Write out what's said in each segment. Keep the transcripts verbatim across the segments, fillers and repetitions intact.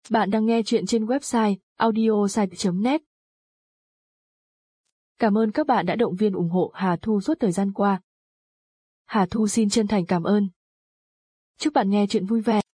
Bạn đang nghe chuyện trên website audiosite chấm net. Cảm ơn các bạn đã động viên ủng hộ Hà Thu suốt thời gian qua. Hà Thu xin chân thành cảm ơn. Chúc bạn nghe chuyện vui vẻ.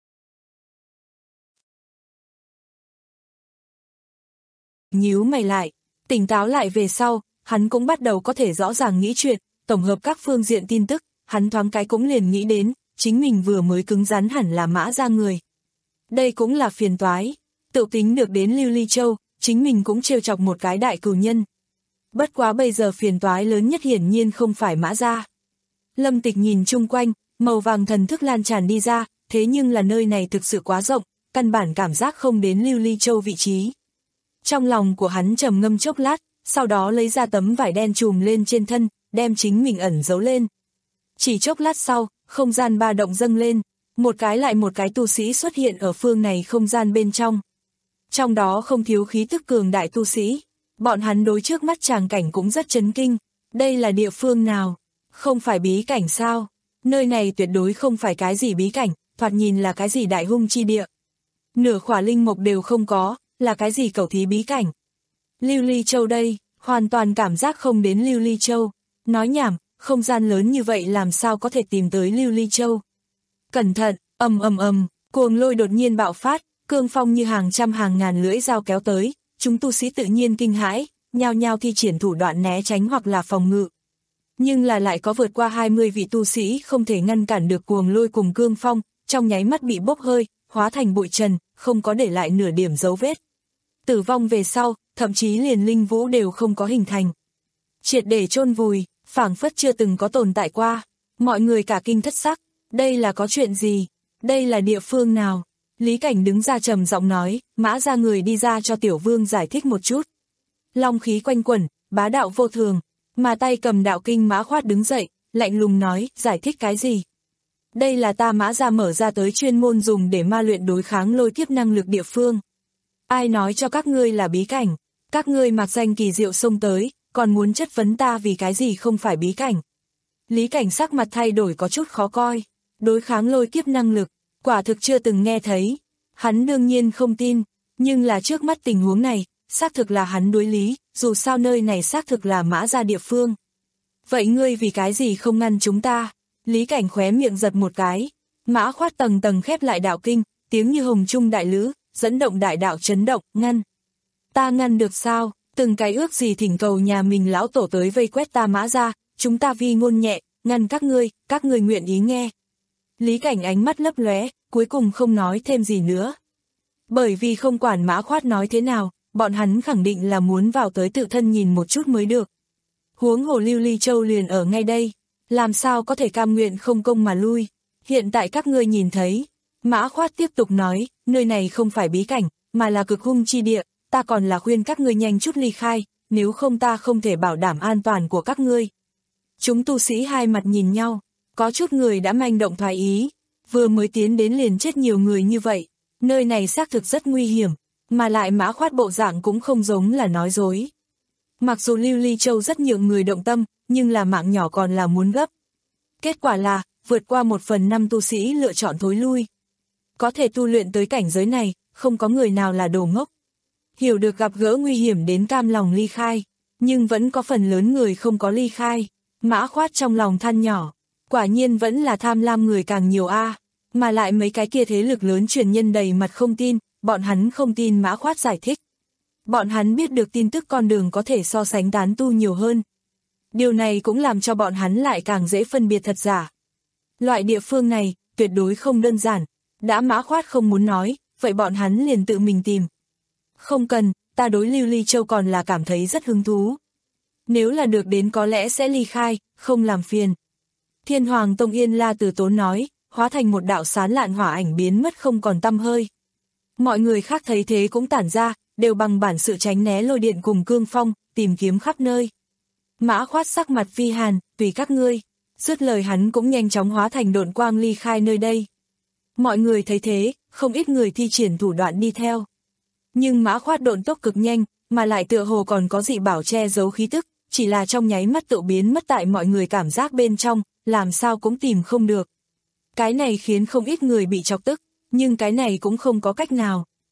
Nhíu mày lại, tỉnh táo lại về sau, hắn cũng bắt đầu có thể rõ ràng nghĩ chuyện, tổng hợp các phương diện tin tức, hắn thoáng cái cũng liền nghĩ đến, chính mình vừa mới cứng rắn hẳn là Mã gia người. Đây cũng là phiền toái, tự tính được đến Lưu Ly Châu, chính mình cũng trêu chọc một cái đại cừu nhân. Bất quá bây giờ phiền toái lớn nhất hiển nhiên không phải Mã gia. Lâm Tịch nhìn chung quanh, màu vàng thần thức lan tràn đi ra, thế nhưng là nơi này thực sự quá rộng, căn bản cảm giác không đến Lưu Ly Châu vị trí. Trong lòng của hắn trầm ngâm chốc lát, sau đó lấy ra tấm vải đen trùm lên trên thân, đem chính mình ẩn giấu lên. Chỉ chốc lát sau, không gian ba động dâng lên, một cái lại một cái tu sĩ xuất hiện ở phương này không gian bên trong. Trong đó không thiếu khí tức cường đại tu sĩ, bọn hắn đối trước mắt tràng cảnh cũng rất chấn kinh. Đây là địa phương nào? Không phải bí cảnh sao? Nơi này tuyệt đối không phải cái gì bí cảnh, thoạt nhìn là cái gì đại hung chi địa. Nửa khỏa linh mộc đều không có, là cái gì cẩu thí bí cảnh. Lưu Ly Châu đây, hoàn toàn cảm giác không đến Lưu Ly Châu. Nói nhảm, không gian lớn như vậy làm sao có thể tìm tới Lưu Ly Châu. Cẩn thận, ầm ầm ầm, cuồng lôi đột nhiên bạo phát, cương phong như hàng trăm hàng ngàn lưỡi dao kéo tới, chúng tu sĩ tự nhiên kinh hãi, nhao nhao thi triển thủ đoạn né tránh hoặc là phòng ngự. Nhưng là lại có vượt qua hai mươi vị tu sĩ không thể ngăn cản được cuồng lôi cùng cương phong, trong nháy mắt bị bốc hơi, hóa thành bụi trần, không có để lại nửa điểm dấu vết. Tử vong về sau, thậm chí liền linh vũ đều không có hình thành. Triệt để chôn vùi, phảng phất chưa từng có tồn tại qua. Mọi người cả kinh thất sắc, đây là có chuyện gì? Đây là địa phương nào? Lý Cảnh đứng ra trầm giọng nói, Mã gia người đi ra cho tiểu vương giải thích một chút. Long khí quanh quẩn, bá đạo vô thường, mà tay cầm đạo kinh Mã Khoát đứng dậy, lạnh lùng nói, giải thích cái gì? Đây là ta Mã gia mở ra tới chuyên môn dùng để ma luyện đối kháng lôi kiếp năng lực địa phương. Ai nói cho các ngươi là bí cảnh? Các ngươi mặc danh kỳ diệu xông tới, còn muốn chất vấn ta vì cái gì không phải bí cảnh? Lý Cảnh sắc mặt thay đổi có chút khó coi, đối kháng lôi kiếp năng lực, quả thực chưa từng nghe thấy. Hắn đương nhiên không tin, nhưng là trước mắt tình huống này, xác thực là hắn đối lý, dù sao nơi này xác thực là Mã gia địa phương. Vậy ngươi vì cái gì không ngăn chúng ta? Lý Cảnh khóe miệng giật một cái, Mã Khoát tầng tầng khép lại đạo kinh, tiếng như hồng trung đại lữ, dẫn động đại đạo chấn động, ngăn. Ta ngăn được sao? Từng cái ước gì thỉnh cầu nhà mình lão tổ tới vây quét ta Mã gia, chúng ta vi ngôn nhẹ, ngăn các ngươi, các ngươi nguyện ý nghe. Lý Cảnh ánh mắt lấp lóe, cuối cùng không nói thêm gì nữa. Bởi vì không quản Mã Khoát nói thế nào, bọn hắn khẳng định là muốn vào tới tự thân nhìn một chút mới được. Huống hồ Lưu Ly Châu liền ở ngay đây, làm sao có thể cam nguyện không công mà lui. Hiện tại các ngươi nhìn thấy, Mã Khoát tiếp tục nói, nơi này không phải bí cảnh, mà là cực hung chi địa, ta còn là khuyên các ngươi nhanh chút ly khai, nếu không ta không thể bảo đảm an toàn của các ngươi. Chúng tu sĩ hai mặt nhìn nhau, có chút người đã manh động thoái ý, vừa mới tiến đến liền chết nhiều người như vậy, nơi này xác thực rất nguy hiểm, mà lại Mã Khoát bộ dạng cũng không giống là nói dối. Mặc dù Lưu Ly Châu rất nhiều người động tâm, nhưng là mạng nhỏ còn là muốn gấp. Kết quả là, vượt qua một phần năm tu sĩ lựa chọn thối lui. Có thể tu luyện tới cảnh giới này, không có người nào là đồ ngốc. Hiểu được gặp gỡ nguy hiểm đến cam lòng ly khai, nhưng vẫn có phần lớn người không có ly khai. Mã Khoát trong lòng than nhỏ, quả nhiên vẫn là tham lam người càng nhiều a, mà lại mấy cái kia thế lực lớn truyền nhân đầy mặt không tin, bọn hắn không tin Mã Khoát giải thích. Bọn hắn biết được tin tức con đường có thể so sánh tán tu nhiều hơn. Điều này cũng làm cho bọn hắn lại càng dễ phân biệt thật giả. Loại địa phương này, tuyệt đối không đơn giản, đã Mã Khoát không muốn nói, vậy bọn hắn liền tự mình tìm. Không cần, ta đối Lưu Ly Châu còn là cảm thấy rất hứng thú. Nếu là được đến có lẽ sẽ ly khai, không làm phiền. Thiên Hoàng Tông Yên La Từ Tốn nói, hóa thành một đạo sán lạn hỏa ảnh biến mất không còn tăm hơi. Mọi người khác thấy thế cũng tản ra, đều bằng bản sự tránh né lôi điện cùng cương phong, tìm kiếm khắp nơi. Mã Khoát sắc mặt phi hàn, tùy các ngươi. Dứt lời hắn cũng nhanh chóng hóa thành độn quang ly khai nơi đây. Mọi người thấy thế, không ít người thi triển thủ đoạn đi theo. Nhưng Mã Khoát độn tốc cực nhanh, mà lại tựa hồ còn có dị bảo che giấu khí tức, chỉ là trong nháy mắt tự biến mất tại mọi người cảm giác bên trong, làm sao cũng tìm không được. Cái này khiến không ít người bị chọc tức, nhưng cái này cũng không có cách nào.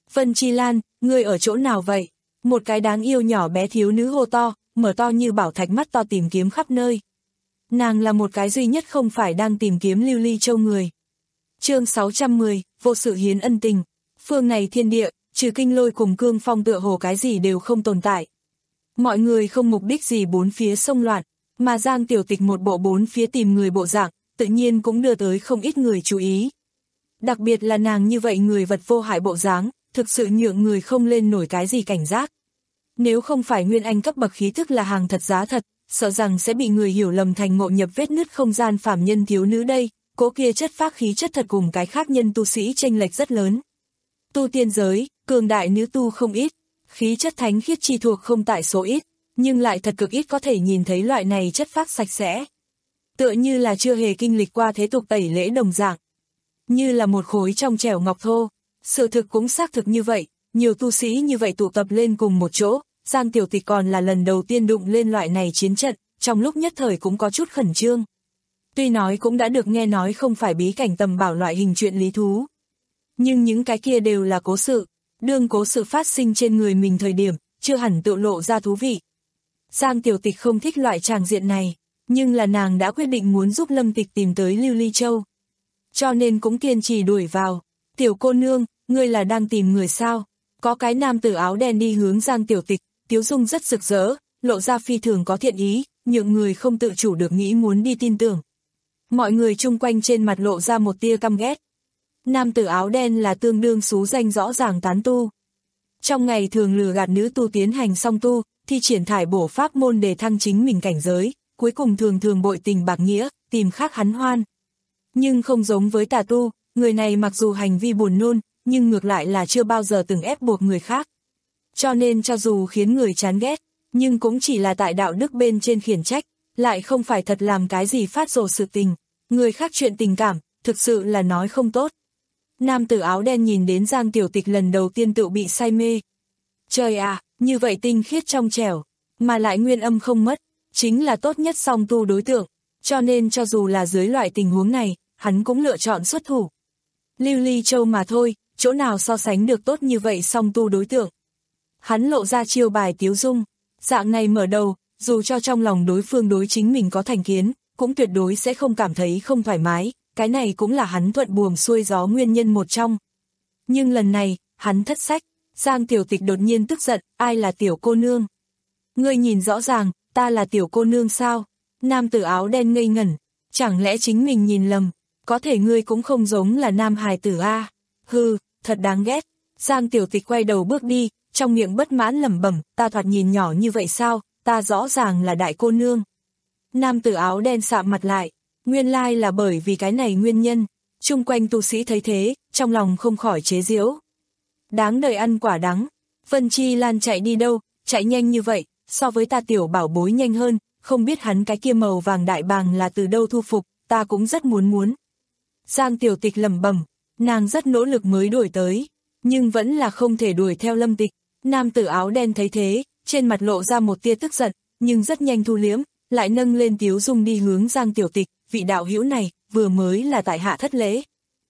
Vân Chi Lan, ngươi ở chỗ nào vậy? Một cái đáng yêu nhỏ bé thiếu nữ hô to, mở to như bảo thạch mắt to tìm kiếm khắp nơi. Nàng là một cái duy nhất không phải đang tìm kiếm Lưu Ly Châu người. Chương sáu trăm mười, vô sự hiến ân tình. Phương này thiên địa, trừ kinh lôi cùng cương phong tựa hồ cái gì đều không tồn tại. Mọi người không mục đích gì bốn phía xông loạn, mà Giang Tiểu Tịch một bộ bốn phía tìm người bộ dạng, tự nhiên cũng đưa tới không ít người chú ý. Đặc biệt là nàng như vậy người vật vô hại bộ dáng, thực sự nhượng người không lên nổi cái gì cảnh giác. Nếu không phải nguyên anh cấp bậc khí thức là hàng thật giá thật, sợ rằng sẽ bị người hiểu lầm thành ngộ nhập vết nứt không gian phàm nhân thiếu nữ đây, cố kia chất phác khí chất thật cùng cái khác nhân tu sĩ chênh lệch rất lớn. Tu tiên giới, cường đại nữ tu không ít, khí chất thánh khiết chi thuộc không tại số ít, nhưng lại thật cực ít có thể nhìn thấy loại này chất phác sạch sẽ. Tựa như là chưa hề kinh lịch qua thế tục tẩy lễ đồng dạng, như là một khối trong trẻo ngọc thô. Sự thực cũng xác thực như vậy, nhiều tu sĩ như vậy tụ tập lên cùng một chỗ, Giang Tiểu Tịch còn là lần đầu tiên đụng lên loại này chiến trận, trong lúc nhất thời cũng có chút khẩn trương. Tuy nói cũng đã được nghe nói không phải bí cảnh tầm bảo loại hình chuyện lý thú, nhưng những cái kia đều là cố sự, đương cố sự phát sinh trên người mình thời điểm, chưa hẳn tự lộ ra thú vị. Giang Tiểu Tịch không thích loại tràng diện này, nhưng là nàng đã quyết định muốn giúp Lâm Tịch tìm tới Lưu Ly Châu, cho nên cũng kiên trì đuổi vào. Tiểu cô nương, ngươi là đang tìm người sao? Có cái nam tử áo đen đi hướng Giang Tiểu Tịch, tiếu dung rất rực rỡ, lộ ra phi thường có thiện ý, nhượng người không tự chủ được nghĩ muốn đi tin tưởng. Mọi người chung quanh trên mặt lộ ra một tia căm ghét. Nam tử áo đen là tương đương xú danh rõ ràng tán tu. Trong ngày thường lừa gạt nữ tu tiến hành song tu, thi triển thải bổ pháp môn để thăng chính mình cảnh giới, cuối cùng thường thường bội tình bạc nghĩa, tìm khác hắn hoan. Nhưng không giống với tà tu, người này mặc dù hành vi buồn nôn, nhưng ngược lại là chưa bao giờ từng ép buộc người khác. Cho nên cho dù khiến người chán ghét, nhưng cũng chỉ là tại đạo đức bên trên khiển trách, lại không phải thật làm cái gì phát rồ sự tình. Người khác chuyện tình cảm, thực sự là nói không tốt. Nam tử áo đen nhìn đến Giang Tiểu Tịch lần đầu tiên tự bị say mê. Trời à, như vậy tinh khiết trong trẻo, mà lại nguyên âm không mất, chính là tốt nhất song tu đối tượng. Cho nên cho dù là dưới loại tình huống này, hắn cũng lựa chọn xuất thủ. Lưu Ly Châu mà thôi, chỗ nào so sánh được tốt như vậy song tu đối tượng. Hắn lộ ra chiêu bài tiếu dung, dạng này mở đầu, dù cho trong lòng đối phương đối chính mình có thành kiến, cũng tuyệt đối sẽ không cảm thấy không thoải mái, cái này cũng là hắn thuận buồm xuôi gió nguyên nhân một trong. Nhưng lần này, hắn thất sách, Giang Tiểu Tịch đột nhiên tức giận, ai là tiểu cô nương? Ngươi nhìn rõ ràng, ta là tiểu cô nương sao? Nam tử áo đen ngây ngẩn, chẳng lẽ chính mình nhìn lầm, có thể ngươi cũng không giống là nam hài tử a. Hừ, thật đáng ghét. Giang Tiểu Tịch quay đầu bước đi, trong miệng bất mãn lẩm bẩm, ta thoạt nhìn nhỏ như vậy sao, ta rõ ràng là đại cô nương. Nam tử áo đen sạm mặt lại, nguyên lai là bởi vì cái này nguyên nhân. Chung quanh tu sĩ thấy thế, trong lòng không khỏi chế giễu. Đáng đời ăn quả đắng. Vân Chi Lan chạy đi đâu, chạy nhanh như vậy, so với ta tiểu bảo bối nhanh hơn, không biết hắn cái kia màu vàng đại bàng là từ đâu thu phục, ta cũng rất muốn muốn. Giang Tiểu Tịch lẩm bẩm, nàng rất nỗ lực mới đuổi tới, nhưng vẫn là không thể đuổi theo Lâm Tịch. Nam tử áo đen thấy thế, trên mặt lộ ra một tia tức giận, nhưng rất nhanh thu liếm, lại nâng lên tiếu dung đi hướng Giang Tiểu Tịch, vị đạo hữu này, vừa mới là tại hạ thất lễ.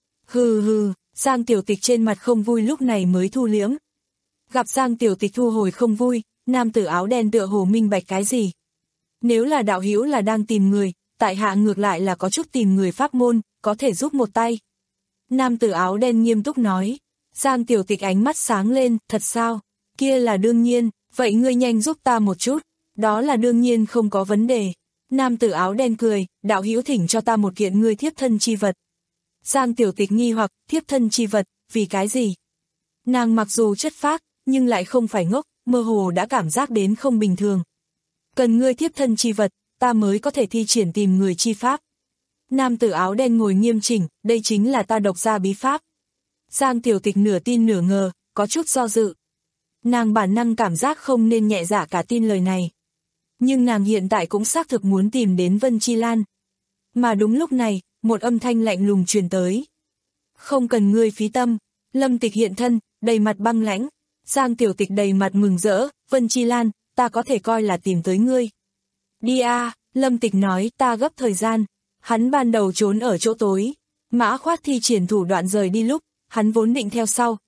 Hừ hừ, Giang Tiểu Tịch trên mặt không vui lúc này mới thu liếm. Gặp Giang Tiểu Tịch thu hồi không vui, nam tử áo đen tựa hồ minh bạch cái gì. Nếu là đạo hữu là đang tìm người, tại hạ ngược lại là có chút tìm người pháp môn, có thể giúp một tay. Nam tử áo đen nghiêm túc nói. Giang Tiểu Tịch ánh mắt sáng lên, thật sao? Kia là đương nhiên, vậy ngươi nhanh giúp ta một chút. Đó là đương nhiên không có vấn đề. Nam tử áo đen cười, đạo hữu thỉnh cho ta một kiện ngươi thiếp thân chi vật. Giang Tiểu Tịch nghi hoặc, thiếp thân chi vật, vì cái gì? Nàng mặc dù chất phác, nhưng lại không phải ngốc, mơ hồ đã cảm giác đến không bình thường. Cần ngươi thiếp thân chi vật, ta mới có thể thi triển tìm người chi pháp. Nam tử áo đen ngồi nghiêm chỉnh, đây chính là ta độc ra bí pháp. Giang Tiểu Tịch nửa tin nửa ngờ, có chút do dự. Nàng bản năng cảm giác không nên nhẹ dạ cả tin lời này. Nhưng nàng hiện tại cũng xác thực muốn tìm đến Vân Chi Lan. Mà đúng lúc này, một âm thanh lạnh lùng truyền tới. Không cần ngươi phí tâm. Lâm Tịch hiện thân, đầy mặt băng lãnh. Giang Tiểu Tịch đầy mặt mừng rỡ, Vân Chi Lan, ta có thể coi là tìm tới ngươi. Đi a, Lâm Tịch nói, ta gấp thời gian. Hắn ban đầu trốn ở chỗ tối. Mã Khoát thi triển thủ đoạn rời đi lúc, hắn vốn định theo sau,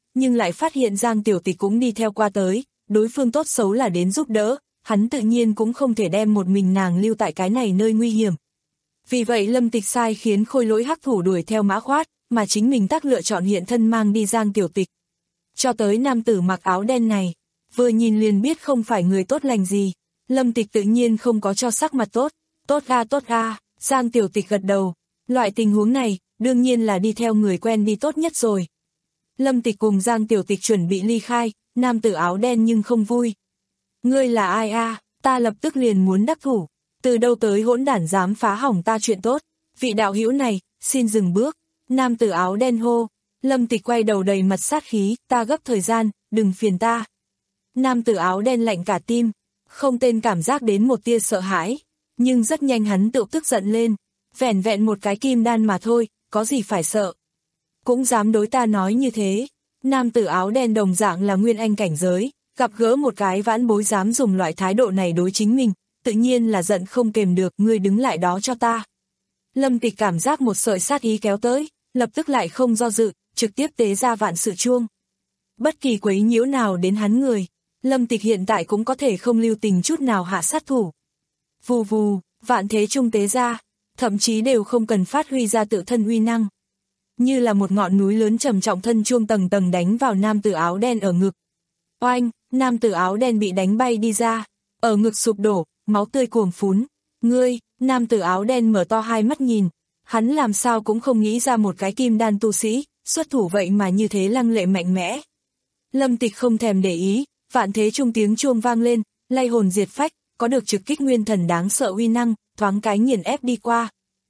nhưng lại phát hiện Giang Tiểu Tịch cũng đi theo qua tới, đối phương tốt xấu là đến giúp đỡ, hắn tự nhiên cũng không thể đem một mình nàng lưu tại cái này nơi nguy hiểm. Vì vậy Lâm Tịch sai khiến khôi lỗi hắc thủ đuổi theo Mã Khoát, mà chính mình tác lựa chọn hiện thân mang đi Giang Tiểu Tịch. Cho tới nam tử mặc áo đen này, vừa nhìn liền biết không phải người tốt lành gì, Lâm Tịch tự nhiên không có cho sắc mặt tốt, tốt ga tốt ga, Giang Tiểu Tịch gật đầu, loại tình huống này, đương nhiên là đi theo người quen đi tốt nhất rồi. Lâm Tịch cùng Giang Tiểu Tịch chuẩn bị ly khai, nam tử áo đen nhưng không vui. Ngươi là ai a? À? Ta lập tức liền muốn đắc thủ, từ đâu tới hỗn đản dám phá hỏng ta chuyện tốt, vị đạo hữu này, xin dừng bước, nam tử áo đen hô. Lâm Tịch quay đầu đầy mặt sát khí, ta gấp thời gian, đừng phiền ta. Nam tử áo đen lạnh cả tim, không tên cảm giác đến một tia sợ hãi, nhưng rất nhanh hắn tự tức giận lên, vẻn vẹn một cái kim đan mà thôi, có gì phải sợ. Cũng dám đối ta nói như thế, nam tử áo đen đồng dạng là nguyên anh cảnh giới, gặp gỡ một cái vãn bối dám dùng loại thái độ này đối chính mình, tự nhiên là giận không kềm được, ngươi đứng lại đó cho ta. Lâm Tịch cảm giác một sợi sát ý kéo tới, lập tức lại không do dự, trực tiếp tế ra vạn sự chuông. Bất kỳ quấy nhiễu nào đến hắn người, Lâm Tịch hiện tại cũng có thể không lưu tình chút nào hạ sát thủ. Vù vù, vạn thế trung tế ra, thậm chí đều không cần phát huy ra tự thân uy năng. Như là một ngọn núi lớn trầm trọng thân chuông tầng tầng đánh vào nam tử áo đen ở ngực. Oanh, nam tử áo đen bị đánh bay đi ra, ở ngực sụp đổ, máu tươi cuồng phún. Ngươi, nam tử áo đen mở to hai mắt nhìn, hắn làm sao cũng không nghĩ ra một cái kim đan tu sĩ, xuất thủ vậy mà như thế lăng lệ mạnh mẽ. Lâm Tịch không thèm để ý, vạn thế trung tiếng chuông vang lên, lay hồn diệt phách, có được trực kích nguyên thần đáng sợ uy năng, thoáng cái nghiền ép đi qua.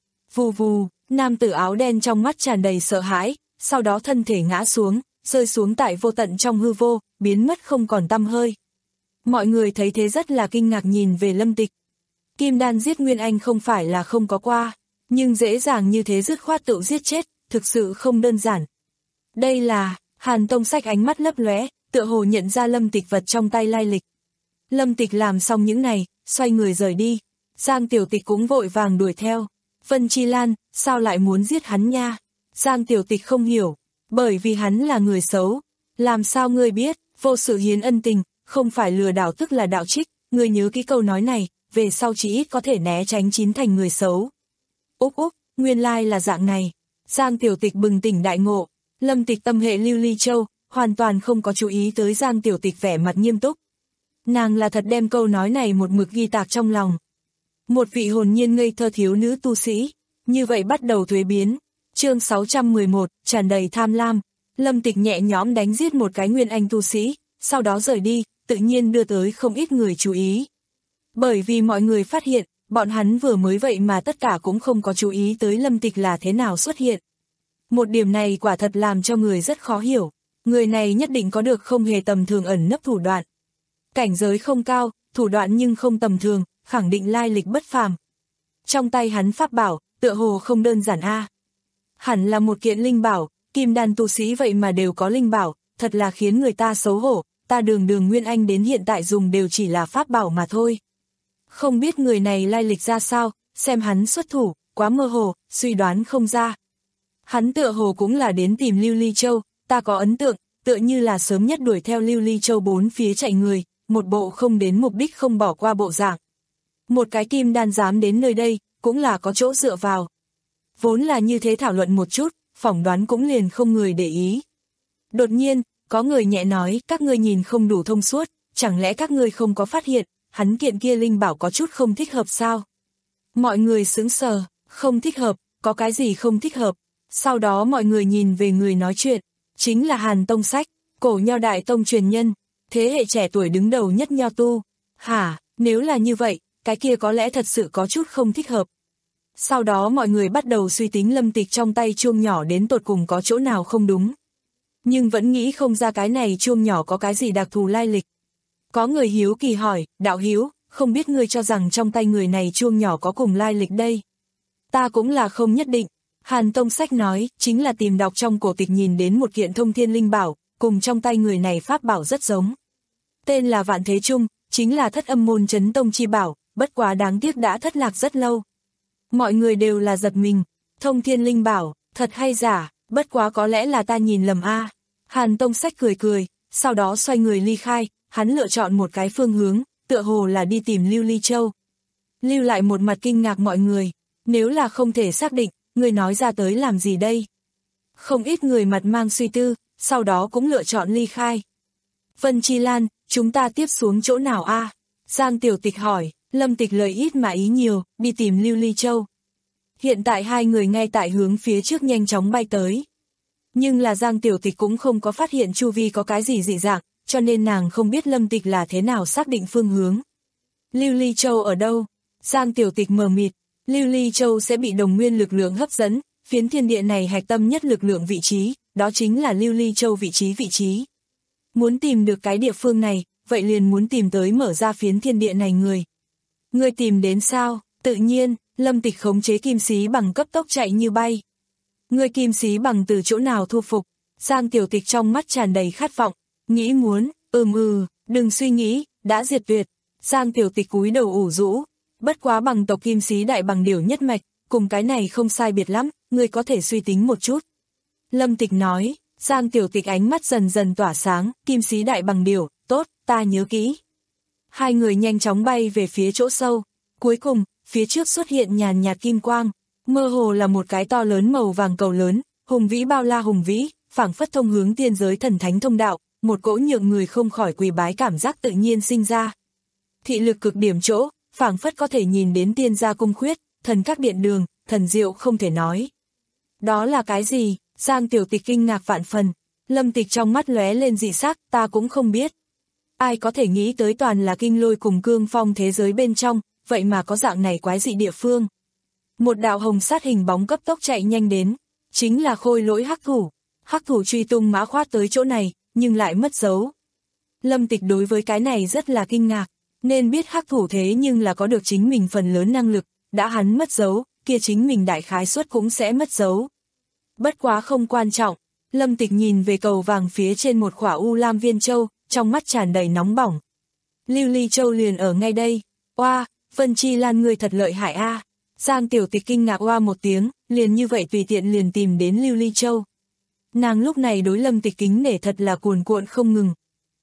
Vù vù, nam tử áo đen trong mắt tràn đầy sợ hãi, sau đó thân thể ngã xuống, rơi xuống tại vô tận trong hư vô, biến mất không còn tăm hơi. Mọi người thấy thế rất là kinh ngạc nhìn về Lâm Tịch. Kim đan giết Nguyên Anh không phải là không có qua, nhưng dễ dàng như thế dứt khoát tự giết chết, thực sự không đơn giản. Đây là, Hàn Tông Sách ánh mắt lấp lóe, tựa hồ nhận ra Lâm Tịch vật trong tay lai lịch. Lâm Tịch làm xong những này, xoay người rời đi, Giang Tiểu Tịch cũng vội vàng đuổi theo. Vân Chi Lan, sao lại muốn giết hắn nha? Giang Tiểu Tịch không hiểu, bởi vì hắn là người xấu. Làm sao ngươi biết, vô sự hiến ân tình, không phải lừa đảo tức là đạo trích, ngươi nhớ cái câu nói này, về sau chỉ ít có thể né tránh chín thành người xấu. Úp úp, nguyên lai là dạng này. Giang Tiểu Tịch bừng tỉnh đại ngộ, Lâm Tịch tâm hệ Lưu Ly Châu, hoàn toàn không có chú ý tới Giang Tiểu Tịch vẻ mặt nghiêm túc. Nàng là thật đem câu nói này một mực ghi tạc trong lòng. Một vị hồn nhiên ngây thơ thiếu nữ tu sĩ, như vậy bắt đầu thuế biến. Chương sáu trăm mười một, tràn đầy tham lam. Lâm Tịch nhẹ nhõm đánh giết một cái nguyên anh tu sĩ, sau đó rời đi, tự nhiên đưa tới không ít người chú ý. Bởi vì mọi người phát hiện, bọn hắn vừa mới vậy mà tất cả cũng không có chú ý tới Lâm Tịch là thế nào xuất hiện. Một điểm này quả thật làm cho người rất khó hiểu, người này nhất định có được không hề tầm thường ẩn nấp thủ đoạn. Cảnh giới không cao, thủ đoạn nhưng không tầm thường, khẳng định lai lịch bất phàm. Trong tay hắn pháp bảo, tựa hồ không đơn giản a. Hẳn là một kiện linh bảo, kim đan tu sĩ vậy mà đều có linh bảo, thật là khiến người ta xấu hổ, ta đường đường Nguyên Anh đến hiện tại dùng đều chỉ là pháp bảo mà thôi. Không biết người này lai lịch ra sao, xem hắn xuất thủ, quá mơ hồ, suy đoán không ra. Hắn tựa hồ cũng là đến tìm Lưu Ly Châu, ta có ấn tượng, tựa như là sớm nhất đuổi theo Lưu Ly Châu bốn phía chạy người, một bộ không đến mục đích không bỏ qua bộ dạng. Một cái kim đan dám đến nơi đây, cũng là có chỗ dựa vào. Vốn là như thế thảo luận một chút, phỏng đoán cũng liền không người để ý. Đột nhiên, có người nhẹ nói, các ngươi nhìn không đủ thông suốt, chẳng lẽ các ngươi không có phát hiện, hắn kiện kia linh bảo có chút không thích hợp sao? Mọi người sững sờ, không thích hợp, có cái gì không thích hợp? Sau đó mọi người nhìn về người nói chuyện, chính là Hàn Tông Sách, cổ nho đại tông truyền nhân, thế hệ trẻ tuổi đứng đầu nhất nho tu. Hả, nếu là như vậy, cái kia có lẽ thật sự có chút không thích hợp. Sau đó mọi người bắt đầu suy tính Lâm Tịch trong tay chuông nhỏ đến tột cùng có chỗ nào không đúng. Nhưng vẫn nghĩ không ra cái này chuông nhỏ có cái gì đặc thù lai lịch. Có người hiếu kỳ hỏi, đạo hiếu, không biết ngươi cho rằng trong tay người này chuông nhỏ có cùng lai lịch đây. Ta cũng là không nhất định. Hàn Tông Sách nói, chính là tìm đọc trong cổ tịch nhìn đến một kiện thông thiên linh bảo, cùng trong tay người này pháp bảo rất giống. Tên là Vạn Thế Trung, chính là thất âm môn chấn tông chi bảo, bất quá đáng tiếc đã thất lạc rất lâu. Mọi người đều là giật mình, thông thiên linh bảo, thật hay giả, bất quá có lẽ là ta nhìn lầm a. Hàn Tông Sách cười cười, sau đó xoay người ly khai, hắn lựa chọn một cái phương hướng, tựa hồ là đi tìm Lưu Ly Châu. Lưu lại một mặt kinh ngạc mọi người, nếu là không thể xác định, người nói ra tới làm gì đây? Không ít người mặt mang suy tư, sau đó cũng lựa chọn ly khai. Vân Chi Lan, chúng ta tiếp xuống chỗ nào a? Giang Tiểu Tịch hỏi, Lâm Tịch lời ít mà ý nhiều, đi tìm Lưu Ly Châu. Hiện tại hai người ngay tại hướng phía trước nhanh chóng bay tới. Nhưng là Giang Tiểu Tịch cũng không có phát hiện chu vi có cái gì dị dạng, cho nên nàng không biết Lâm Tịch là thế nào xác định phương hướng. Lưu Ly Châu ở đâu? Giang Tiểu Tịch mờ mịt, Lưu Ly Châu sẽ bị đồng nguyên lực lượng hấp dẫn, phiến thiên địa này hạch tâm nhất lực lượng vị trí, đó chính là Lưu Ly Châu vị trí vị trí. Muốn tìm được cái địa phương này, vậy liền muốn tìm tới mở ra phiến thiên địa này người. Người tìm đến sao? Tự nhiên, Lâm Tịch khống chế kim xí bằng cấp tốc chạy như bay. Người kim xí bằng từ chỗ nào thu phục? Giang Tiểu Tịch trong mắt tràn đầy khát vọng, nghĩ muốn, ừm ừ, đừng suy nghĩ, đã diệt tuyệt. Giang Tiểu Tịch cúi đầu ủ rũ, bất quá bằng tộc kim xí đại bằng điểu nhất mạch, cùng cái này không sai biệt lắm, người có thể suy tính một chút. Lâm Tịch nói, Giang Tiểu Tịch ánh mắt dần dần tỏa sáng, kim xí đại bằng điểu, tốt, ta nhớ kỹ. Hai người nhanh chóng bay về phía chỗ sâu, cuối cùng, phía trước xuất hiện nhàn nhạt kim quang, mơ hồ là một cái to lớn màu vàng cầu lớn, hùng vĩ bao la hùng vĩ, phảng phất thông hướng tiên giới thần thánh thông đạo, một cỗ nhượng người không khỏi quỳ bái cảm giác tự nhiên sinh ra. Thị lực cực điểm chỗ, phảng phất có thể nhìn đến tiên gia cung khuyết, thần các điện đường, thần diệu không thể nói. Đó là cái gì? Giang Tiểu Tịch kinh ngạc vạn phần, Lâm Tịch trong mắt lóe lên dị sắc, ta cũng không biết. Ai có thể nghĩ tới toàn là kinh lôi cùng cương phong thế giới bên trong, vậy mà có dạng này quái dị địa phương. Một đạo hồng sát hình bóng cấp tốc chạy nhanh đến, chính là Khôi Lỗi hắc thủ. Hắc thủ truy tung mã khoát tới chỗ này, nhưng lại mất dấu. Lâm Tịch đối với cái này rất là kinh ngạc, nên biết hắc thủ thế nhưng là có được chính mình phần lớn năng lực, đã hắn mất dấu, kia chính mình đại khái suất cũng sẽ mất dấu. Bất quá không quan trọng, Lâm Tịch nhìn về cầu vàng phía trên một khỏa u lam viên châu, trong mắt tràn đầy nóng bỏng. Lưu Ly Châu liền ở ngay đây, oa, Vân Chi Lan người thật lợi hại a. Giang Tiểu Tịch kinh ngạc oa một tiếng, liền như vậy tùy tiện liền tìm đến Lưu Ly Châu. Nàng lúc này đối Lâm Tịch kính nể thật là cuồn cuộn không ngừng.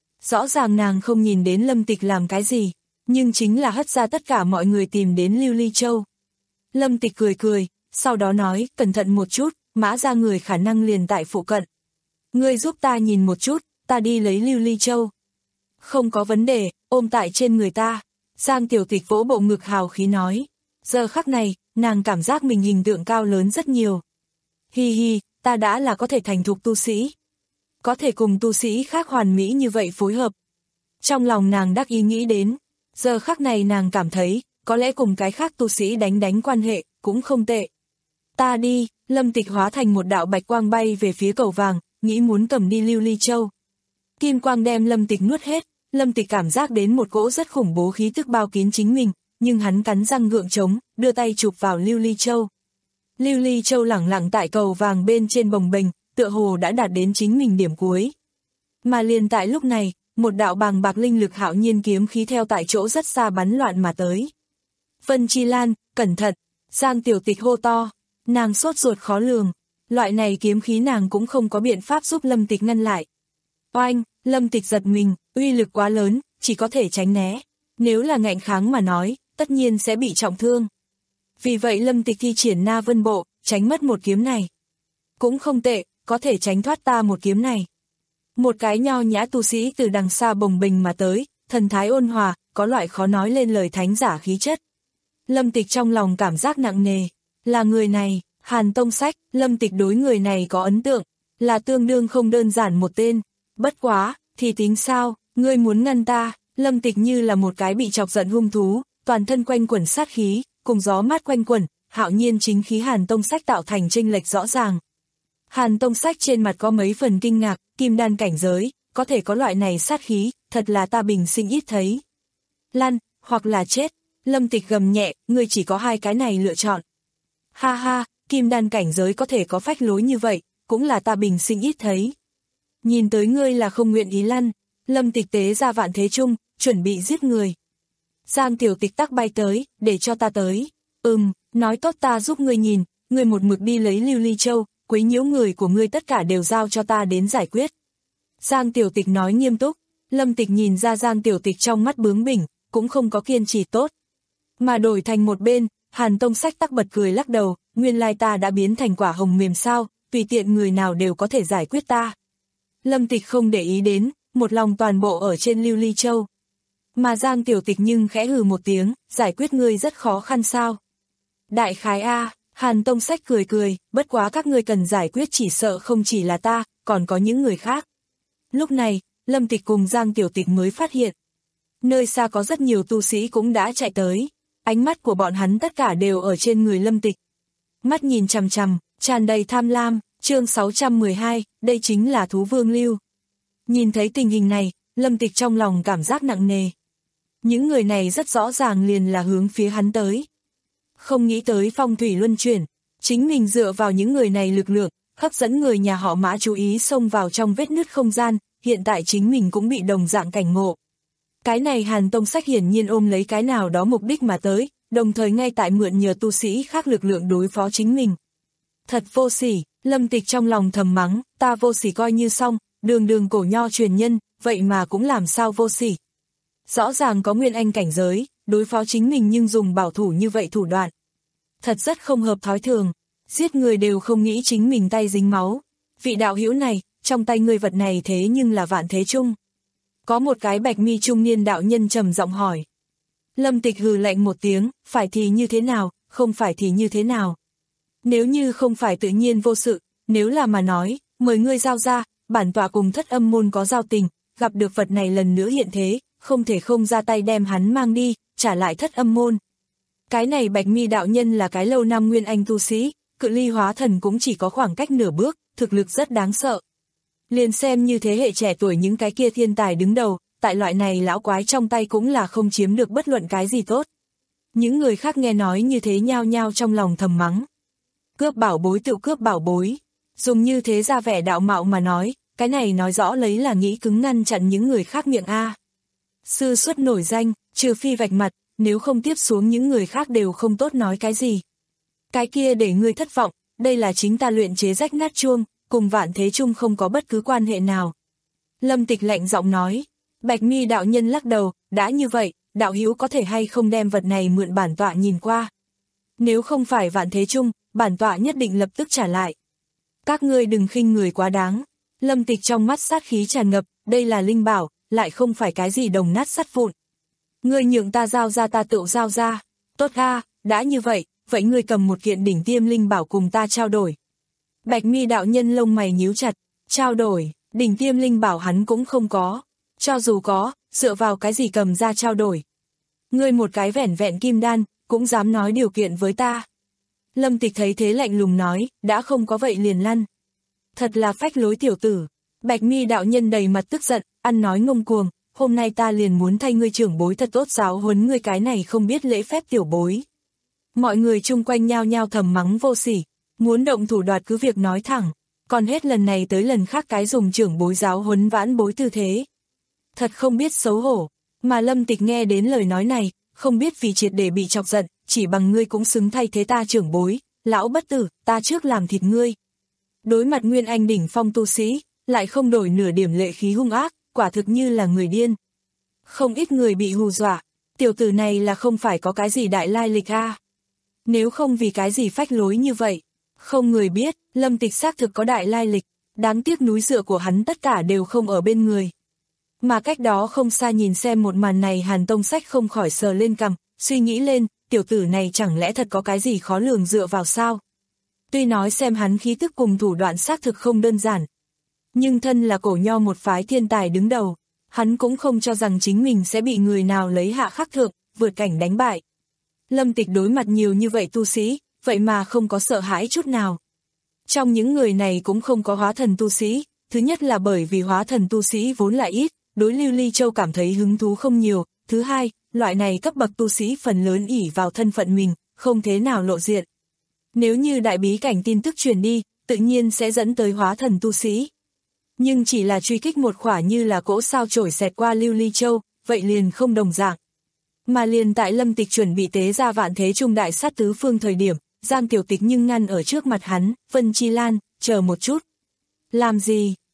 Rõ ràng nàng không nhìn đến Lâm Tịch làm cái gì, nhưng chính là hất ra tất cả mọi người tìm đến Lưu Ly Châu. Lâm Tịch cười cười, sau đó nói, cẩn thận một chút, mã ra người khả năng liền tại phụ cận. Ngươi giúp ta nhìn một chút, ta đi lấy Lưu Ly Châu. Không có vấn đề, ôm tại trên người ta. Giang Tiểu Tịch vỗ bộ ngực hào khí nói. Giờ khắc này, nàng cảm giác mình hình tượng cao lớn rất nhiều. Hi hi, ta đã là có thể thành thục tu sĩ. Có thể cùng tu sĩ khác hoàn mỹ như vậy phối hợp. Trong lòng nàng đắc ý nghĩ đến, giờ khắc này nàng cảm thấy, có lẽ cùng cái khác tu sĩ đánh đánh quan hệ, cũng không tệ. Ta đi, Lâm Tịch hóa thành một đạo bạch quang bay về phía cầu vàng, nghĩ muốn cầm đi Lưu Ly Châu. Kim quang đem Lâm Tịch nuốt hết, Lâm Tịch cảm giác đến một cỗ rất khủng bố khí tức bao kín chính mình, nhưng hắn cắn răng gượng chống, đưa tay chụp vào Lưu Ly Châu. Lưu Ly Châu lẳng lặng tại cầu vàng bên trên bồng bềnh, tựa hồ đã đạt đến chính mình điểm cuối. Mà liền tại lúc này, một đạo bàng bạc linh lực hạo nhiên kiếm khí theo tại chỗ rất xa bắn loạn mà tới. Vân Chi Lan, cẩn thận, Giang Tiểu Tịch hô to, nàng sốt ruột khó lường, loại này kiếm khí nàng cũng không có biện pháp giúp Lâm Tịch ngăn lại. Oanh, Lâm Tịch giật mình, uy lực quá lớn, chỉ có thể tránh né, nếu là ngạnh kháng mà nói, tất nhiên sẽ bị trọng thương. Vì vậy Lâm Tịch thi triển Na Vân Bộ, tránh mất một kiếm này. Cũng không tệ, có thể tránh thoát ta một kiếm này. Một cái nho nhã tu sĩ từ đằng xa bồng bềnh mà tới, thần thái ôn hòa, có loại khó nói lên lời thánh giả khí chất. Lâm Tịch trong lòng cảm giác nặng nề, là người này, Hàn Tông Sách, Lâm Tịch đối người này có ấn tượng, là tương đương không đơn giản một tên, bất quá, thì tính sao, ngươi muốn ngăn ta, Lâm Tịch như là một cái bị chọc giận hung thú, toàn thân quanh quẩn sát khí, cùng gió mát quanh quẩn, hạo nhiên chính khí Hàn Tông Sách tạo thành chênh lệch rõ ràng. Hàn Tông Sách trên mặt có mấy phần kinh ngạc, kim đan cảnh giới, có thể có loại này sát khí, thật là ta bình sinh ít thấy. Lăn, hoặc là chết, Lâm Tịch gầm nhẹ, ngươi chỉ có hai cái này lựa chọn. Ha ha, kim đan cảnh giới có thể có phách lối như vậy, cũng là ta bình sinh ít thấy. Nhìn tới ngươi là không nguyện ý lăn, Lâm Tịch tế ra vạn thế chung, chuẩn bị giết người. Giang Tiểu Tịch tắc bay tới, để cho ta tới. Ừm, nói tốt ta giúp ngươi nhìn, ngươi một mực đi lấy Lưu Ly Châu, quấy nhiễu người của ngươi tất cả đều giao cho ta đến giải quyết. Giang Tiểu Tịch nói nghiêm túc. Lâm Tịch nhìn ra Giang Tiểu Tịch trong mắt bướng bỉnh, cũng không có kiên trì tốt. Mà đổi thành một bên, Hàn Tông Sách tắc bật cười lắc đầu, nguyên lai ta đã biến thành quả hồng mềm sao, tùy tiện người nào đều có thể giải quyết ta. Lâm Tịch không để ý đến, một lòng toàn bộ ở trên Lưu Ly Châu. Mà Giang Tiểu Tịch nhưng khẽ hừ một tiếng, giải quyết ngươi rất khó khăn sao. Đại khái A, Hàn Tông Sách cười cười, bất quá các ngươi cần giải quyết chỉ sợ không chỉ là ta, còn có những người khác. Lúc này, Lâm Tịch cùng Giang Tiểu Tịch mới phát hiện. Nơi xa có rất nhiều tu sĩ cũng đã chạy tới, ánh mắt của bọn hắn tất cả đều ở trên người Lâm Tịch. Mắt nhìn chằm chằm, tràn đầy tham lam, chương sáu trăm mười hai, đây chính là thú vương Lưu. Nhìn thấy tình hình này, Lâm Tịch trong lòng cảm giác nặng nề. Những người này rất rõ ràng liền là hướng phía hắn tới. Không nghĩ tới phong thủy luân chuyển, chính mình dựa vào những người này lực lượng, hấp dẫn người nhà họ Mã chú ý xông vào trong vết nứt không gian, hiện tại chính mình cũng bị đồng dạng cảnh ngộ. Cái này Hàn Tông Sách hiển nhiên ôm lấy cái nào đó mục đích mà tới, đồng thời ngay tại mượn nhờ tu sĩ khác lực lượng đối phó chính mình. Thật vô sỉ, Lâm Tịch trong lòng thầm mắng, ta vô sỉ coi như xong, đường đường cổ nho truyền nhân, vậy mà cũng làm sao vô sỉ. Rõ ràng có nguyên anh cảnh giới, đối phó chính mình nhưng dùng bảo thủ như vậy thủ đoạn. Thật rất không hợp thói thường, giết người đều không nghĩ chính mình tay dính máu. Vị đạo hữu này, trong tay người vật này thế nhưng là Vạn Thế Chung. Có một cái bạch mi trung niên đạo nhân trầm giọng hỏi. Lâm Tịch hừ lạnh một tiếng, phải thì như thế nào, không phải thì như thế nào. Nếu như không phải tự nhiên vô sự, nếu là mà nói, mời ngươi giao ra, bản tọa cùng Thất Âm môn có giao tình, gặp được vật này lần nữa hiện thế, không thể không ra tay đem hắn mang đi, trả lại Thất Âm môn. Cái này bạch mi đạo nhân là cái lâu năm nguyên anh tu sĩ, cự ly hóa thần cũng chỉ có khoảng cách nửa bước, thực lực rất đáng sợ. Liền xem như thế hệ trẻ tuổi những cái kia thiên tài đứng đầu, tại loại này lão quái trong tay cũng là không chiếm được bất luận cái gì tốt. Những người khác nghe nói như thế nhao nhao trong lòng thầm mắng. Cướp bảo bối tự cướp bảo bối, dùng như thế ra vẻ đạo mạo mà nói, cái này nói rõ lấy là nghĩ cứng ngăn chặn những người khác miệng A. Sư xuất nổi danh, trừ phi vạch mặt, nếu không tiếp xuống những người khác đều không tốt nói cái gì. Cái kia để ngươi thất vọng, đây là chính ta luyện chế rách nát chuông, cùng Vạn Thế Chung không có bất cứ quan hệ nào. Lâm Tịch lạnh giọng nói, bạch mi đạo nhân lắc đầu, đã như vậy, đạo hữu có thể hay không đem vật này mượn bản tọa nhìn qua. Nếu không phải Vạn Thế Chung, bản tọa nhất định lập tức trả lại. Các ngươi đừng khinh người quá đáng. Lâm Tịch trong mắt sát khí tràn ngập, đây là linh bảo, lại không phải cái gì đồng nát sắt vụn. Ngươi nhượng ta giao ra ta tự giao ra. Tốt a, đã như vậy, vậy ngươi cầm một kiện đỉnh tiêm linh bảo cùng ta trao đổi. Bạch mi đạo nhân lông mày nhíu chặt, trao đổi, đỉnh tiêm linh bảo hắn cũng không có. Cho dù có, dựa vào cái gì cầm ra trao đổi. Ngươi một cái vẻn vẹn kim đan, cũng dám nói điều kiện với ta. Lâm Tịch thấy thế lạnh lùng nói, đã không có vậy liền lăn. Thật là phách lối tiểu tử. Bạch mi đạo nhân đầy mặt tức giận, ăn nói ngông cuồng, hôm nay ta liền muốn thay ngươi trưởng bối thật tốt giáo huấn ngươi cái này không biết lễ phép tiểu bối. Mọi người chung quanh nhao nhao thầm mắng vô sỉ, muốn động thủ đoạt cứ việc nói thẳng, còn hết lần này tới lần khác cái dùng trưởng bối giáo huấn vãn bối tư thế. Thật không biết xấu hổ, mà Lâm Tịch nghe đến lời nói này, không biết vì triệt để bị chọc giận, chỉ bằng ngươi cũng xứng thay thế ta trưởng bối, lão bất tử, ta trước làm thịt ngươi. Đối mặt nguyên anh đỉnh phong tu sĩ, lại không đổi nửa điểm lệ khí hung ác, quả thực như là người điên. Không ít người bị hù dọa, tiểu tử này là không phải có cái gì đại lai lịch a. Nếu không vì cái gì phách lối như vậy, không người biết, Lâm Tịch xác thực có đại lai lịch, đáng tiếc núi dựa của hắn tất cả đều không ở bên người. Mà cách đó không xa nhìn xem một màn này Hàn Tông Sách không khỏi sờ lên cằm, suy nghĩ lên, tiểu tử này chẳng lẽ thật có cái gì khó lường dựa vào sao? Tuy nói xem hắn khí tức cùng thủ đoạn xác thực không đơn giản, nhưng thân là cổ nho một phái thiên tài đứng đầu, hắn cũng không cho rằng chính mình sẽ bị người nào lấy hạ khắc thượng, vượt cảnh đánh bại. Lâm Tịch đối mặt nhiều như vậy tu sĩ, vậy mà không có sợ hãi chút nào. Trong những người này cũng không có hóa thần tu sĩ, thứ nhất là bởi vì hóa thần tu sĩ vốn lại ít, đối Lưu Ly Châu cảm thấy hứng thú không nhiều, thứ hai, loại này cấp bậc tu sĩ phần lớn ỷ vào thân phận mình, không thế nào lộ diện. Nếu như đại bí cảnh tin tức truyền đi, tự nhiên sẽ dẫn tới hóa thần tu sĩ. Nhưng chỉ là truy kích một khỏa như là cỗ sao chổi xẹt qua Lưu Ly Châu, vậy liền không đồng dạng. Mà liền tại Lâm Tịch chuẩn bị tế ra Vạn Thế Trung đại sát tứ phương thời điểm, Giang Tiểu Tịch nhưng ngăn ở trước mặt hắn, Vân Chi Lan, chờ một chút. Làm gì?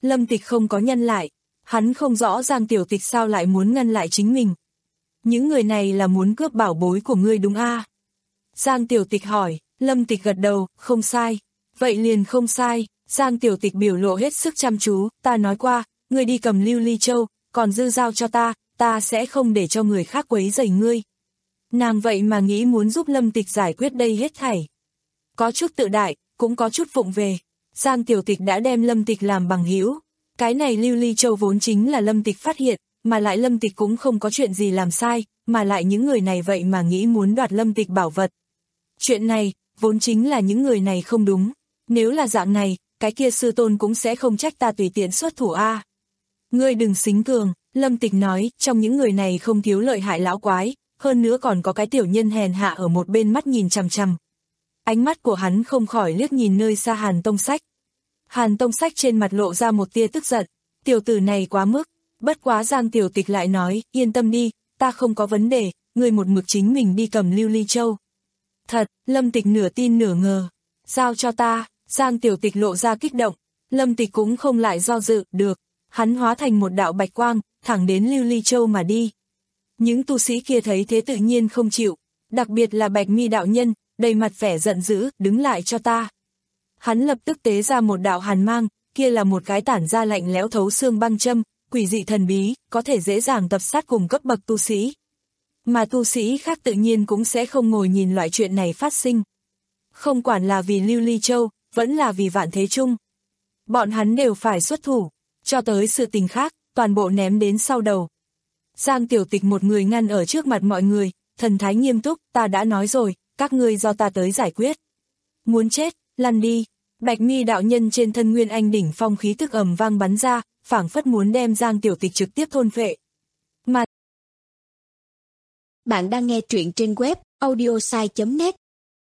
Lâm Tịch không có nhăn lại, hắn không rõ Giang Tiểu Tịch sao lại muốn ngăn lại chính mình. Những người này là muốn cướp bảo bối của ngươi đúng a? À? Giang Tiểu Tịch hỏi, Lâm Tịch gật đầu, không sai. Vậy liền không sai, Giang Tiểu Tịch biểu lộ hết sức chăm chú, ta nói qua, ngươi đi cầm Lưu Ly Châu, còn dư giao cho ta, ta sẽ không để cho người khác quấy rầy ngươi. Nàng vậy mà nghĩ muốn giúp Lâm Tịch giải quyết đây hết thảy. Có chút tự đại, cũng có chút vụng về. Giang Tiểu Tịch đã đem Lâm Tịch làm bằng hữu. Cái này Lưu Ly Châu vốn chính là Lâm Tịch phát hiện, mà lại Lâm Tịch cũng không có chuyện gì làm sai, mà lại những người này vậy mà nghĩ muốn đoạt Lâm Tịch bảo vật. Chuyện này, vốn chính là những người này không đúng. Nếu là dạng này, cái kia sư tôn cũng sẽ không trách ta tùy tiện xuất thủ a. Ngươi đừng xính cường, Lâm Tịch nói, trong những người này không thiếu lợi hại lão quái, hơn nữa còn có cái tiểu nhân hèn hạ ở một bên mắt nhìn chằm chằm. Ánh mắt của hắn không khỏi liếc nhìn nơi xa Hàn Tông Sách. Hàn Tông Sách trên mặt lộ ra một tia tức giận, tiểu tử này quá mức, bất quá Giang Tiểu Tịch lại nói, yên tâm đi, ta không có vấn đề, ngươi một mực chính mình đi cầm Lưu Ly Châu. Thật, Lâm Tịch nửa tin nửa ngờ, giao cho ta, Giang Tiểu Tịch lộ ra kích động, Lâm Tịch cũng không lại do dự, được, hắn hóa thành một đạo bạch quang, thẳng đến Lưu Ly Châu mà đi. Những tu sĩ kia thấy thế tự nhiên không chịu, đặc biệt là Bạch Mi đạo nhân, đầy mặt vẻ giận dữ, đứng lại cho ta. Hắn lập tức tế ra một đạo hàn mang, kia là một cái tản ra lạnh lẽo thấu xương băng châm, quỷ dị thần bí, có thể dễ dàng tập sát cùng cấp bậc tu sĩ. Mà tu sĩ khác tự nhiên cũng sẽ không ngồi nhìn loại chuyện này phát sinh. Không quản là vì Lưu Ly Châu, vẫn là vì Vạn Thế Chung. Bọn hắn đều phải xuất thủ, cho tới sự tình khác, toàn bộ ném đến sau đầu. Giang Tiểu Tịch một người ngăn ở trước mặt mọi người, thần thái nghiêm túc, ta đã nói rồi, các ngươi do ta tới giải quyết. Muốn chết, lăn đi. Bạch Mi đạo nhân trên thân Nguyên Anh đỉnh phong khí tức ầm vang bắn ra, phảng phất muốn đem Giang Tiểu Tịch trực tiếp thôn phệ. Mà bạn đang nghe truyện trên web audiosai chấm net.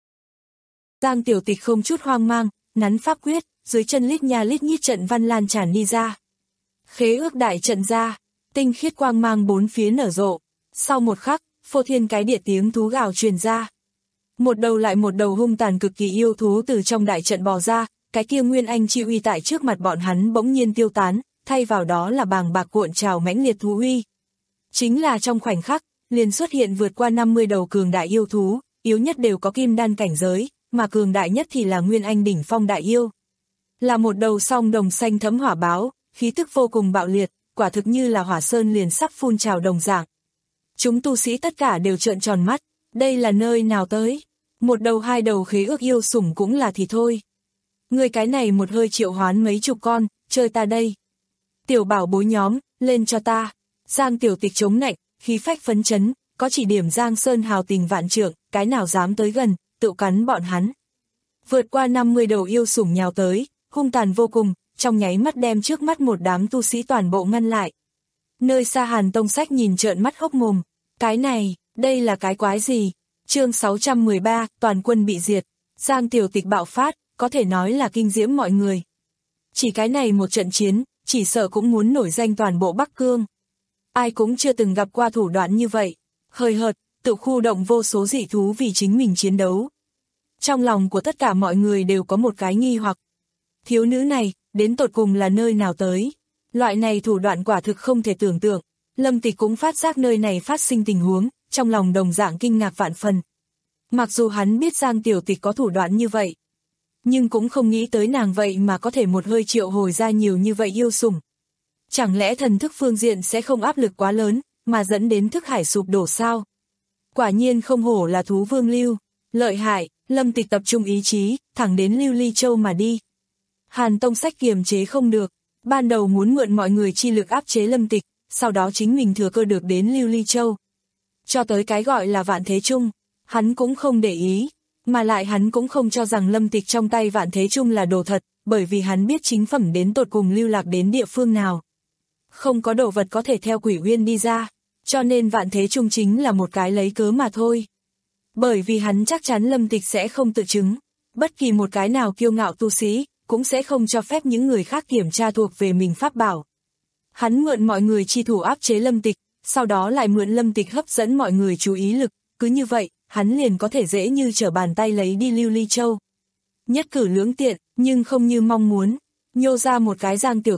Giang Tiểu Tịch không chút hoang mang, nắn pháp quyết, dưới chân lít nha lít nhít trận văn lan tràn đi ra. Khế ước đại trận ra, tinh khiết quang mang bốn phía nở rộ. Sau một khắc, phô thiên cái địa tiếng thú gào truyền ra. Một đầu lại một đầu hung tàn cực kỳ yêu thú từ trong đại trận bò ra, cái kia Nguyên Anh chi uy tại trước mặt bọn hắn bỗng nhiên tiêu tán, thay vào đó là bàng bạc cuộn trào mãnh liệt thú uy. Chính là trong khoảnh khắc, liền xuất hiện vượt qua năm mươi đầu cường đại yêu thú, yếu nhất đều có kim đan cảnh giới, mà cường đại nhất thì là Nguyên Anh đỉnh phong đại yêu. Là một đầu song đồng xanh thấm hỏa báo, khí tức vô cùng bạo liệt, quả thực như là hỏa sơn liền sắp phun trào đồng dạng. Chúng tu sĩ tất cả đều trợn tròn mắt, đây là nơi nào tới? Một đầu hai đầu khế ước yêu sủng cũng là thì thôi. Người cái này một hơi triệu hoán mấy chục con, chơi ta đây. Tiểu bảo bối nhóm, lên cho ta. Giang Tiểu Tịch chống nạnh, khí phách phấn chấn, có chỉ điểm Giang Sơn hào tình vạn trượng, cái nào dám tới gần, tự cắn bọn hắn. Vượt qua năm mươi đầu yêu sủng nhào tới, hung tàn vô cùng, trong nháy mắt đem trước mắt một đám tu sĩ toàn bộ ngăn lại. Nơi xa Hàn Tông Sách nhìn trợn mắt hốc mồm, cái này, đây là cái quái gì? Chương sáu trăm mười ba, toàn quân bị diệt. Giang Tiểu Tịch bạo phát, có thể nói là kinh diễm mọi người. Chỉ cái này một trận chiến, chỉ sợ cũng muốn nổi danh toàn bộ Bắc Cương. Ai cũng chưa từng gặp qua thủ đoạn như vậy, hời hợt, tự khu động vô số dị thú vì chính mình chiến đấu. Trong lòng của tất cả mọi người đều có một cái nghi hoặc. Thiếu nữ này, đến tột cùng là nơi nào tới? Loại này thủ đoạn quả thực không thể tưởng tượng. Lâm Tịch cũng phát giác nơi này phát sinh tình huống, trong lòng đồng dạng kinh ngạc vạn phần. Mặc dù hắn biết Giang Tiểu Tịch có thủ đoạn như vậy, nhưng cũng không nghĩ tới nàng vậy mà có thể một hơi triệu hồi ra nhiều như vậy yêu sủng. Chẳng lẽ thần thức phương diện sẽ không áp lực quá lớn, mà dẫn đến thức hải sụp đổ sao? Quả nhiên không hổ là thú vương Lưu, lợi hại. Lâm Tịch tập trung ý chí, thẳng đến Lưu Ly Châu mà đi. Hàn Tông Sách kiềm chế không được, ban đầu muốn mượn mọi người chi lực áp chế Lâm Tịch, sau đó chính mình thừa cơ được đến Lưu Ly Châu. Cho tới cái gọi là Vạn Thế Chung, hắn cũng không để ý, mà lại hắn cũng không cho rằng Lâm Tịch trong tay Vạn Thế Chung là đồ thật, bởi vì hắn biết chính phẩm đến tột cùng lưu lạc đến địa phương nào. Không có đồ vật có thể theo Quỷ Uyên đi ra, cho nên Vạn Thế Chung chính là một cái lấy cớ mà thôi. Bởi vì hắn chắc chắn Lâm Tịch sẽ không tự chứng, bất kỳ một cái nào kiêu ngạo tu sĩ, cũng sẽ không cho phép những người khác kiểm tra thuộc về mình pháp bảo. Hắn mượn mọi người chi thủ áp chế Lâm Tịch, sau đó lại mượn Lâm Tịch hấp dẫn mọi người chú ý lực, cứ như vậy, hắn liền có thể dễ như trở bàn tay lấy đi Lưu Ly Châu. Nhất cử lưỡng tiện, nhưng không như mong muốn, nhô ra một cái Giang Tiểu Tịch,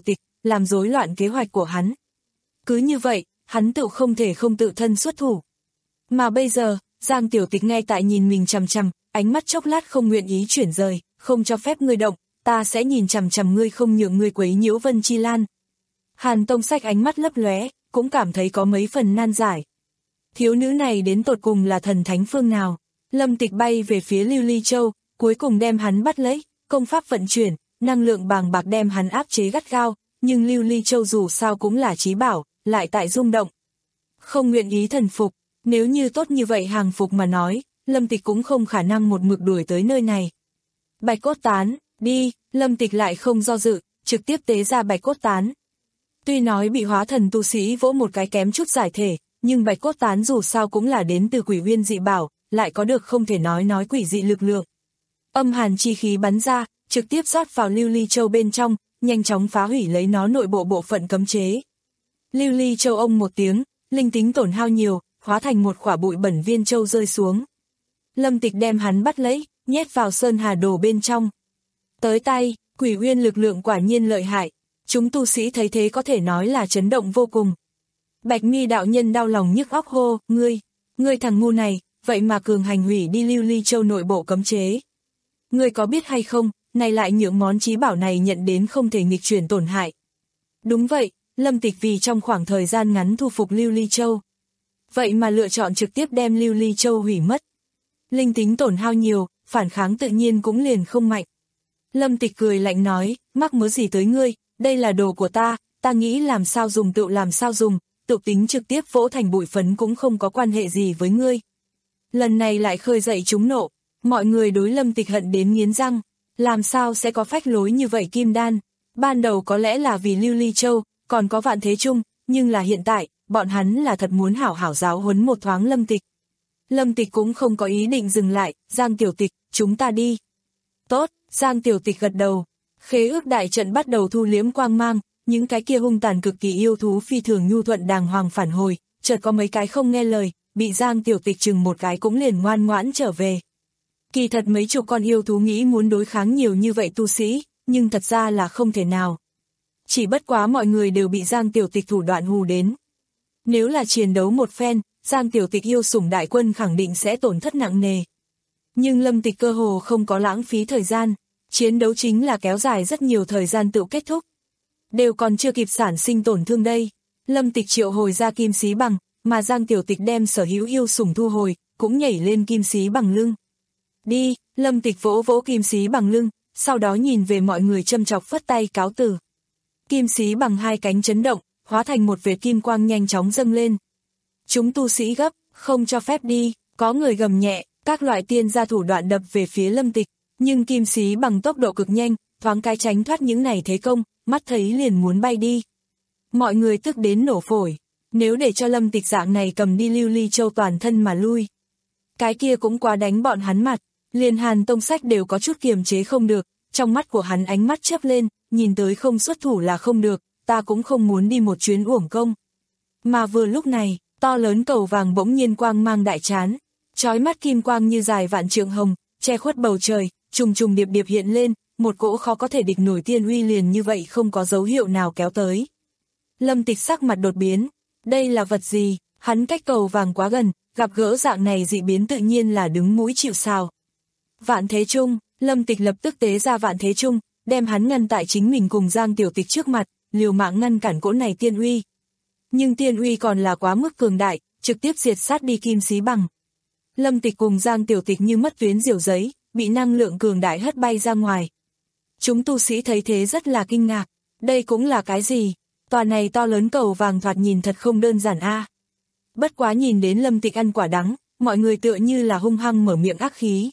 làm rối loạn kế hoạch của hắn. Cứ như vậy, hắn tự không thể không tự thân xuất thủ. Mà bây giờ, Giang Tiểu Tịch ngay tại nhìn mình chằm chằm, ánh mắt chốc lát không nguyện ý chuyển rời, không cho phép ngươi động, ta sẽ nhìn chằm chằm ngươi không nhượng ngươi quấy nhiễu Vân Chi Lan. Hàn Tông Sách ánh mắt lấp lóe, cũng cảm thấy có mấy phần nan giải. Thiếu nữ này đến tột cùng là thần thánh phương nào? Lâm Tịch bay về phía Lưu Ly Châu, cuối cùng đem hắn bắt lấy, công pháp vận chuyển, năng lượng bàng bạc đem hắn áp chế gắt gao, nhưng Lưu Ly Châu dù sao cũng là chí bảo, lại tại rung động. Không nguyện ý thần phục, nếu như tốt như vậy hàng phục mà nói, Lâm Tịch cũng không khả năng một mực đuổi tới nơi này. Bạch cốt tán, đi, Lâm Tịch lại không do dự, trực tiếp tế ra bạch cốt tán. Tuy nói bị hóa thần tu sĩ vỗ một cái kém chút giải thể, nhưng bạch cốt tán dù sao cũng là đến từ quỷ uyên dị bảo, lại có được không thể nói nói quỷ dị lực lượng. Âm hàn chi khí bắn ra, trực tiếp rót vào Lưu Ly Châu bên trong, nhanh chóng phá hủy lấy nó nội bộ bộ phận cấm chế. Lưu Ly Châu ông một tiếng, linh tính tổn hao nhiều, hóa thành một quả bụi bẩn viên châu rơi xuống. Lâm Tịch đem hắn bắt lấy, nhét vào sơn hà đồ bên trong. Tới tay, quỷ uyên lực lượng quả nhiên lợi hại. Chúng tu sĩ thấy thế có thể nói là chấn động vô cùng. Bạch Mi đạo nhân đau lòng nhức óc hô, ngươi, ngươi thằng ngu này, vậy mà cường hành hủy đi Lưu Ly Châu nội bộ cấm chế. Ngươi có biết hay không, này lại những món chí bảo này nhận đến không thể nghịch chuyển tổn hại. Đúng vậy, Lâm Tịch vì trong khoảng thời gian ngắn thu phục Lưu Ly Châu. Vậy mà lựa chọn trực tiếp đem Lưu Ly Châu hủy mất. Linh tính tổn hao nhiều, phản kháng tự nhiên cũng liền không mạnh. Lâm Tịch cười lạnh nói, mắc mớ gì tới ngươi, đây là đồ của ta, ta nghĩ làm sao dùng tự làm sao dùng, tự tính trực tiếp vỗ thành bụi phấn cũng không có quan hệ gì với ngươi. Lần này lại khơi dậy chúng nộ, mọi người đối Lâm Tịch hận đến nghiến răng, làm sao sẽ có phách lối như vậy Kim Đan, ban đầu có lẽ là vì Lưu Ly Châu, còn có Vạn Thế Trung, nhưng là hiện tại, bọn hắn là thật muốn hảo hảo giáo huấn một thoáng Lâm Tịch. Lâm Tịch cũng không có ý định dừng lại, Giang Tiểu Tịch, chúng ta đi. Tốt, Giang Tiểu Tịch gật đầu. Khế ước đại trận bắt đầu thu liếm quang mang, những cái kia hung tàn cực kỳ yêu thú phi thường nhu thuận đàng hoàng phản hồi, chợt có mấy cái không nghe lời, bị Giang Tiểu Tịch chừng một cái cũng liền ngoan ngoãn trở về. Kỳ thật mấy chục con yêu thú nghĩ muốn đối kháng nhiều như vậy tu sĩ, nhưng thật ra là không thể nào. Chỉ bất quá mọi người đều bị Giang Tiểu Tịch thủ đoạn hù đến. Nếu là chiến đấu một phen, Giang Tiểu Tịch yêu sủng đại quân khẳng định sẽ tổn thất nặng nề. Nhưng Lâm Tịch cơ hồ không có lãng phí thời gian. Chiến đấu chính là kéo dài rất nhiều thời gian tự kết thúc. Đều còn chưa kịp sản sinh tổn thương đây. Lâm Tịch triệu hồi ra kim xí bằng, mà Giang Tiểu Tịch đem sở hữu yêu sủng thu hồi, cũng nhảy lên kim xí bằng lưng. Đi, Lâm Tịch vỗ vỗ kim xí bằng lưng, sau đó nhìn về mọi người châm chọc phất tay cáo từ. Kim xí bằng hai cánh chấn động, hóa thành một vệt kim quang nhanh chóng dâng lên. Chúng tu sĩ gấp, không cho phép đi, có người gầm nhẹ, các loại tiên gia thủ đoạn đập về phía Lâm Tịch. Nhưng kim xí bằng tốc độ cực nhanh, thoáng cái tránh thoát những này thế công, mắt thấy liền muốn bay đi. Mọi người tức đến nổ phổi, nếu để cho Lâm Tịch dạng này cầm đi Lưu Ly Châu toàn thân mà lui. Cái kia cũng quá đánh bọn hắn mặt, liền Hàn Tông Sách đều có chút kiềm chế không được, trong mắt của hắn ánh mắt chớp lên, nhìn tới không xuất thủ là không được, ta cũng không muốn đi một chuyến uổng công. Mà vừa lúc này, to lớn cầu vàng bỗng nhiên quang mang đại chán, chói mắt kim quang như dài vạn trượng hồng, che khuất bầu trời. Trùng trùng điệp điệp hiện lên, một cỗ khó có thể địch nổi tiên uy liền như vậy không có dấu hiệu nào kéo tới. Lâm Tịch sắc mặt đột biến, đây là vật gì, hắn cách cầu vàng quá gần, gặp gỡ dạng này dị biến tự nhiên là đứng mũi chịu sào. Vạn Thế Trung, Lâm Tịch lập tức tế ra Vạn Thế Trung, đem hắn ngăn tại chính mình cùng Giang Tiểu Tịch trước mặt, liều mạng ngăn cản cỗ này tiên uy. Nhưng tiên uy còn là quá mức cường đại, trực tiếp diệt sát đi kim xí bằng. Lâm Tịch cùng Giang Tiểu Tịch như mất tuyến diều giấy, bị năng lượng cường đại hất bay ra ngoài. Chúng tu sĩ thấy thế rất là kinh ngạc, đây cũng là cái gì? Tòa này to lớn cầu vàng thoạt nhìn thật không đơn giản a. À. Bất quá nhìn đến Lâm Tịch ăn quả đắng, mọi người tựa như là hung hăng mở miệng ác khí.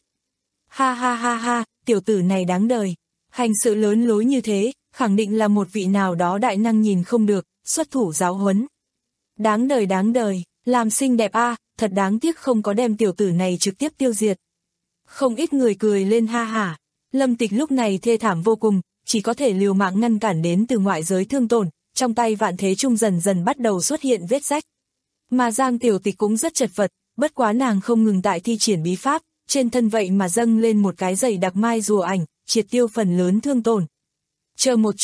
Ha ha ha ha, tiểu tử này đáng đời, hành sự lớn lối như thế, khẳng định là một vị nào đó đại năng nhìn không được, xuất thủ giáo huấn. Đáng đời đáng đời, làm xinh đẹp a, à, thật đáng tiếc không có đem tiểu tử này trực tiếp tiêu diệt. Không ít người cười lên ha hả, Lâm Tịch lúc này thê thảm vô cùng, chỉ có thể liều mạng ngăn cản đến từ ngoại giới thương tổn, trong tay Vạn Thế Trung dần dần bắt đầu xuất hiện vết rách. Mà Giang Tiểu Tịch cũng rất chật vật, bất quá nàng không ngừng tại thi triển bí pháp, trên thân vậy mà dâng lên một cái dày đặc mai rùa ảnh, triệt tiêu phần lớn thương tổn. Chờ một chút,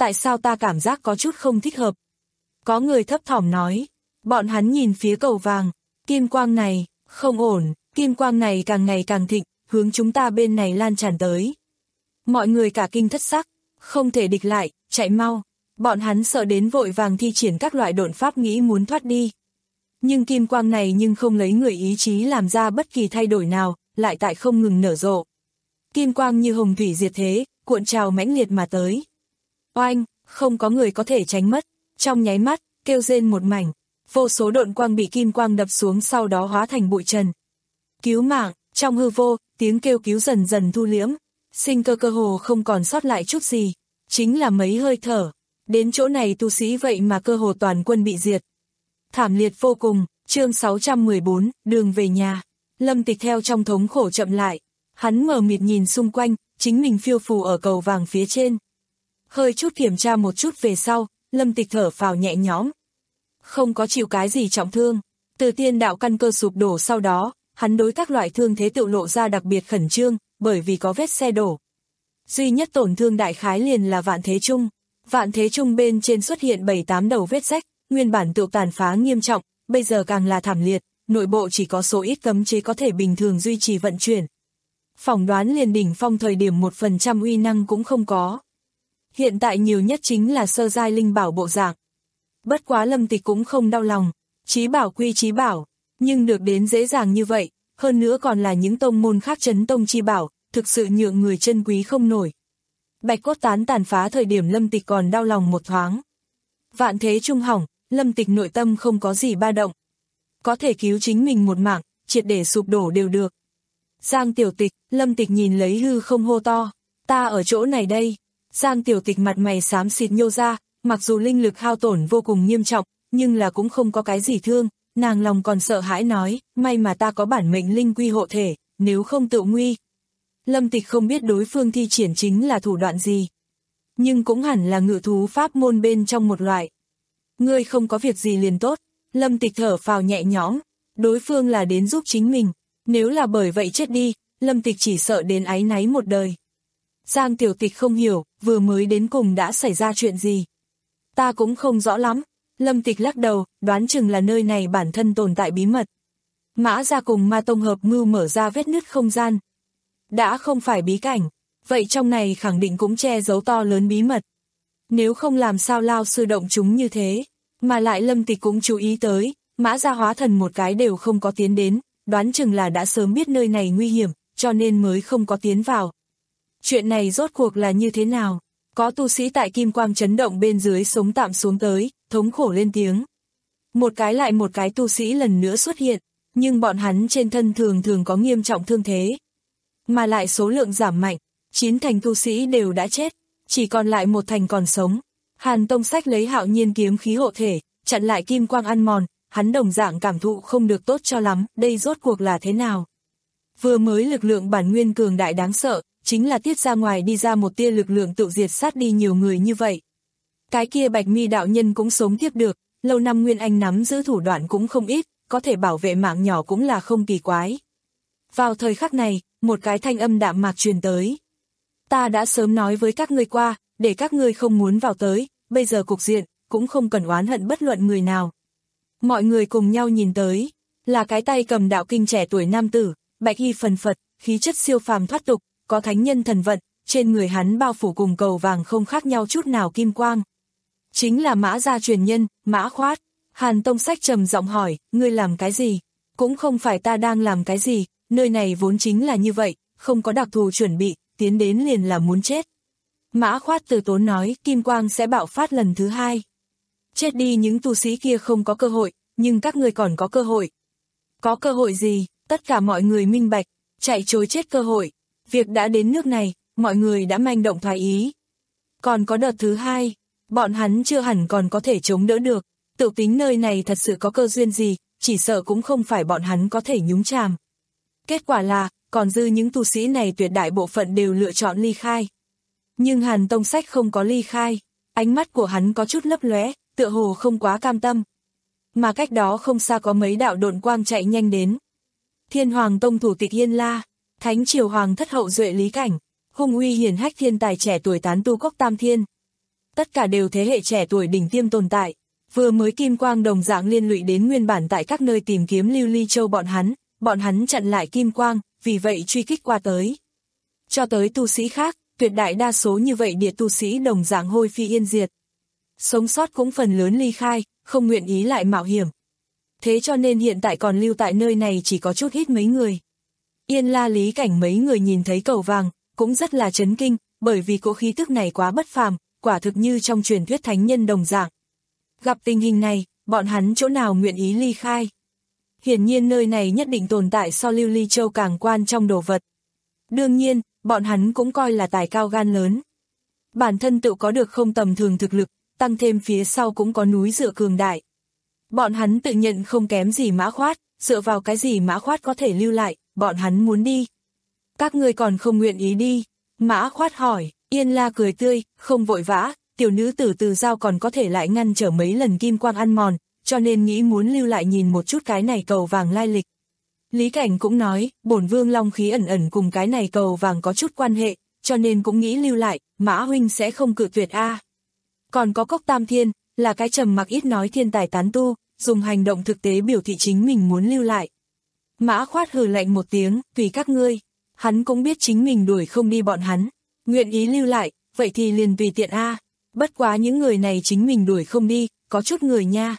tại sao ta cảm giác có chút không thích hợp? Có người thấp thỏm nói, bọn hắn nhìn phía cầu vàng, kim quang này, không ổn, kim quang này càng ngày càng thịnh, hướng chúng ta bên này lan tràn tới. Mọi người cả kinh thất sắc, không thể địch lại, chạy mau, bọn hắn sợ đến vội vàng thi triển các loại độn pháp nghĩ muốn thoát đi. Nhưng kim quang này nhưng không lấy người ý chí làm ra bất kỳ thay đổi nào, lại tại không ngừng nở rộ. Kim quang như hồng thủy diệt thế, cuộn trào mãnh liệt mà tới. Oanh, không có người có thể tránh mất, trong nháy mắt, kêu rên một mảnh, vô số độn quang bị kim quang đập xuống sau đó hóa thành bụi trần. Cứu mạng, trong hư vô, tiếng kêu cứu dần dần thu liễm, sinh cơ cơ hồ không còn sót lại chút gì, chính là mấy hơi thở. Đến chỗ này tu sĩ vậy mà cơ hồ toàn quân bị diệt. Thảm liệt vô cùng, chương sáu trăm mười bốn, đường về nhà. Lâm Tịch theo trong thống khổ chậm lại, hắn mờ mịt nhìn xung quanh, chính mình phiêu phù ở cầu vàng phía trên. Hơi chút kiểm tra một chút về sau, Lâm Tịch thở phào nhẹ nhõm. Không có chịu cái gì trọng thương, từ tiên đạo căn cơ sụp đổ sau đó, hắn đối các loại thương thế tự lộ ra đặc biệt khẩn trương, bởi vì có vết xe đổ. Duy nhất tổn thương đại khái liền là vạn thế trung. Vạn thế trung bên trên xuất hiện bảy tám đầu vết rách, nguyên bản tự tàn phá nghiêm trọng, bây giờ càng là thảm liệt, nội bộ chỉ có số ít cấm chế có thể bình thường duy trì vận chuyển. Phỏng đoán liền đỉnh phong thời điểm một phần trăm uy năng cũng không có. Hiện tại nhiều nhất chính là sơ giai linh bảo bộ dạng. Bất quá Lâm Tịch cũng không đau lòng, chí bảo quy chí bảo, nhưng được đến dễ dàng như vậy, hơn nữa còn là những tông môn khác chấn tông chi bảo, thực sự nhượng người chân quý không nổi. Bạch cốt tán tàn phá thời điểm Lâm Tịch còn đau lòng một thoáng. Vạn thế trung hỏng, Lâm Tịch nội tâm không có gì ba động. Có thể cứu chính mình một mạng, triệt để sụp đổ đều được. Giang Tiểu Tịch, Lâm Tịch nhìn lấy hư không hô to, ta ở chỗ này đây. Giang Tiểu Tịch mặt mày xám xịt nhô ra, mặc dù linh lực hao tổn vô cùng nghiêm trọng, nhưng là cũng không có cái gì thương, nàng lòng còn sợ hãi nói, may mà ta có bản mệnh linh quy hộ thể, nếu không tự nguy. Lâm Tịch không biết đối phương thi triển chính là thủ đoạn gì, nhưng cũng hẳn là ngự thú pháp môn bên trong một loại. Ngươi không có việc gì liền tốt, Lâm Tịch thở phào nhẹ nhõm, đối phương là đến giúp chính mình, nếu là bởi vậy chết đi, Lâm Tịch chỉ sợ đến áy náy một đời. Giang Tiểu Tịch không hiểu, vừa mới đến cùng đã xảy ra chuyện gì. Ta cũng không rõ lắm, Lâm Tịch lắc đầu, đoán chừng là nơi này bản thân tồn tại bí mật. Mã Gia cùng Ma Tông hợp mưu mở ra vết nứt không gian. Đã không phải bí cảnh, vậy trong này khẳng định cũng che giấu to lớn bí mật. Nếu không làm sao lao sư động chúng như thế, mà lại Lâm Tịch cũng chú ý tới, Mã Gia hóa thần một cái đều không có tiến đến, đoán chừng là đã sớm biết nơi này nguy hiểm, cho nên mới không có tiến vào. Chuyện này rốt cuộc là như thế nào? Có tu sĩ tại kim quang chấn động bên dưới sống tạm xuống tới, thống khổ lên tiếng. Một cái lại một cái tu sĩ lần nữa xuất hiện, nhưng bọn hắn trên thân thường thường có nghiêm trọng thương thế. Mà lại số lượng giảm mạnh, chín thành tu sĩ đều đã chết, chỉ còn lại một thành còn sống. Hàn Tông Sách lấy Hạo Nhiên kiếm khí hộ thể, chặn lại kim quang ăn mòn, hắn đồng dạng cảm thụ không được tốt cho lắm, đây rốt cuộc là thế nào? Vừa mới lực lượng bản nguyên cường đại đáng sợ, chính là tiết ra ngoài đi ra một tia lực lượng tự diệt sát đi nhiều người như vậy. Cái kia Bạch Mi đạo nhân cũng sống tiếp được, lâu năm Nguyên Anh nắm giữ thủ đoạn cũng không ít, có thể bảo vệ mạng nhỏ cũng là không kỳ quái. Vào thời khắc này, một cái thanh âm đạm mạc truyền tới. Ta đã sớm nói với các ngươi qua, để các ngươi không muốn vào tới, bây giờ cục diện, cũng không cần oán hận bất luận người nào. Mọi người cùng nhau nhìn tới, là cái tay cầm đạo kinh trẻ tuổi nam tử, bạch y phần phật, khí chất siêu phàm thoát tục, có thánh nhân thần vận, trên người hắn bao phủ cùng cầu vàng không khác nhau chút nào kim quang. Chính là Mã Gia truyền nhân, Mã Khoát. Hàn Tông Sách trầm giọng hỏi, ngươi làm cái gì? Cũng không phải ta đang làm cái gì, nơi này vốn chính là như vậy, không có đặc thù chuẩn bị, tiến đến liền là muốn chết. Mã Khoát từ tốn nói, kim quang sẽ bạo phát lần thứ hai. Chết đi những tu sĩ kia không có cơ hội, nhưng các ngươi còn có cơ hội. Có cơ hội gì? Tất cả mọi người minh bạch, chạy trối chết cơ hội. Việc đã đến nước này, mọi người đã manh động thoái ý. Còn có đợt thứ hai, bọn hắn chưa hẳn còn có thể chống đỡ được. Tự tính nơi này thật sự có cơ duyên gì, chỉ sợ cũng không phải bọn hắn có thể nhúng chàm. Kết quả là, còn dư những tu sĩ này tuyệt đại bộ phận đều lựa chọn ly khai. Nhưng Hàn Tông Sách không có ly khai, ánh mắt của hắn có chút lấp lóe, tựa hồ không quá cam tâm. Mà cách đó không xa có mấy đạo độn quang chạy nhanh đến. Thiên Hoàng Tông thủ tịch Yên La, Thánh Triều Hoàng thất hậu duệ Lý Cảnh, hung uy hiển hách thiên tài trẻ tuổi tán tu Cốc Tam Thiên. tất cả đều thế hệ trẻ tuổi đỉnh tiêm tồn tại. Vừa mới kim quang đồng dạng liên lụy đến nguyên bản tại các nơi tìm kiếm Lưu Ly Châu bọn hắn, bọn hắn chặn lại kim quang, vì vậy truy kích qua tới. Cho tới tu sĩ khác, tuyệt đại đa số như vậy địa tu sĩ đồng dạng hôi phi yên diệt. Sống sót cũng phần lớn ly khai, không nguyện ý lại mạo hiểm. Thế cho nên hiện tại còn lưu tại nơi này chỉ có chút ít mấy người. Yên La Lý Cảnh mấy người nhìn thấy cầu vàng, cũng rất là chấn kinh, bởi vì cỗ khí tức này quá bất phàm, quả thực như trong truyền thuyết thánh nhân đồng dạng. Gặp tình hình này, bọn hắn chỗ nào nguyện ý ly khai. Hiển nhiên nơi này nhất định tồn tại so Lưu Ly Châu càng quan trong đồ vật. Đương nhiên, bọn hắn cũng coi là tài cao gan lớn. Bản thân tự có được không tầm thường thực lực, tăng thêm phía sau cũng có núi dựa cường đại. Bọn hắn tự nhận không kém gì Mã Khoát, dựa vào cái gì Mã Khoát có thể lưu lại, bọn hắn muốn đi. Các ngươi còn không nguyện ý đi. Mã Khoát hỏi, Yên La cười tươi, không vội vã, tiểu nữ tử Từ Giao còn có thể lại ngăn trở mấy lần kim quang ăn mòn, cho nên nghĩ muốn lưu lại nhìn một chút cái này cầu vàng lai lịch. Lý Cảnh cũng nói, bổn vương long khí ẩn ẩn cùng cái này cầu vàng có chút quan hệ, cho nên cũng nghĩ lưu lại, Mã huynh sẽ không cự tuyệt a. Còn có Cốc Tam Thiên, là cái trầm mặc ít nói thiên tài tán tu, dùng hành động thực tế biểu thị chính mình muốn lưu lại. Mã Khoát hừ lạnh một tiếng, tùy các ngươi. Hắn cũng biết chính mình đuổi không đi bọn hắn, nguyện ý lưu lại, vậy thì liền tùy tiện a. Bất quá những người này chính mình đuổi không đi, có chút người nha.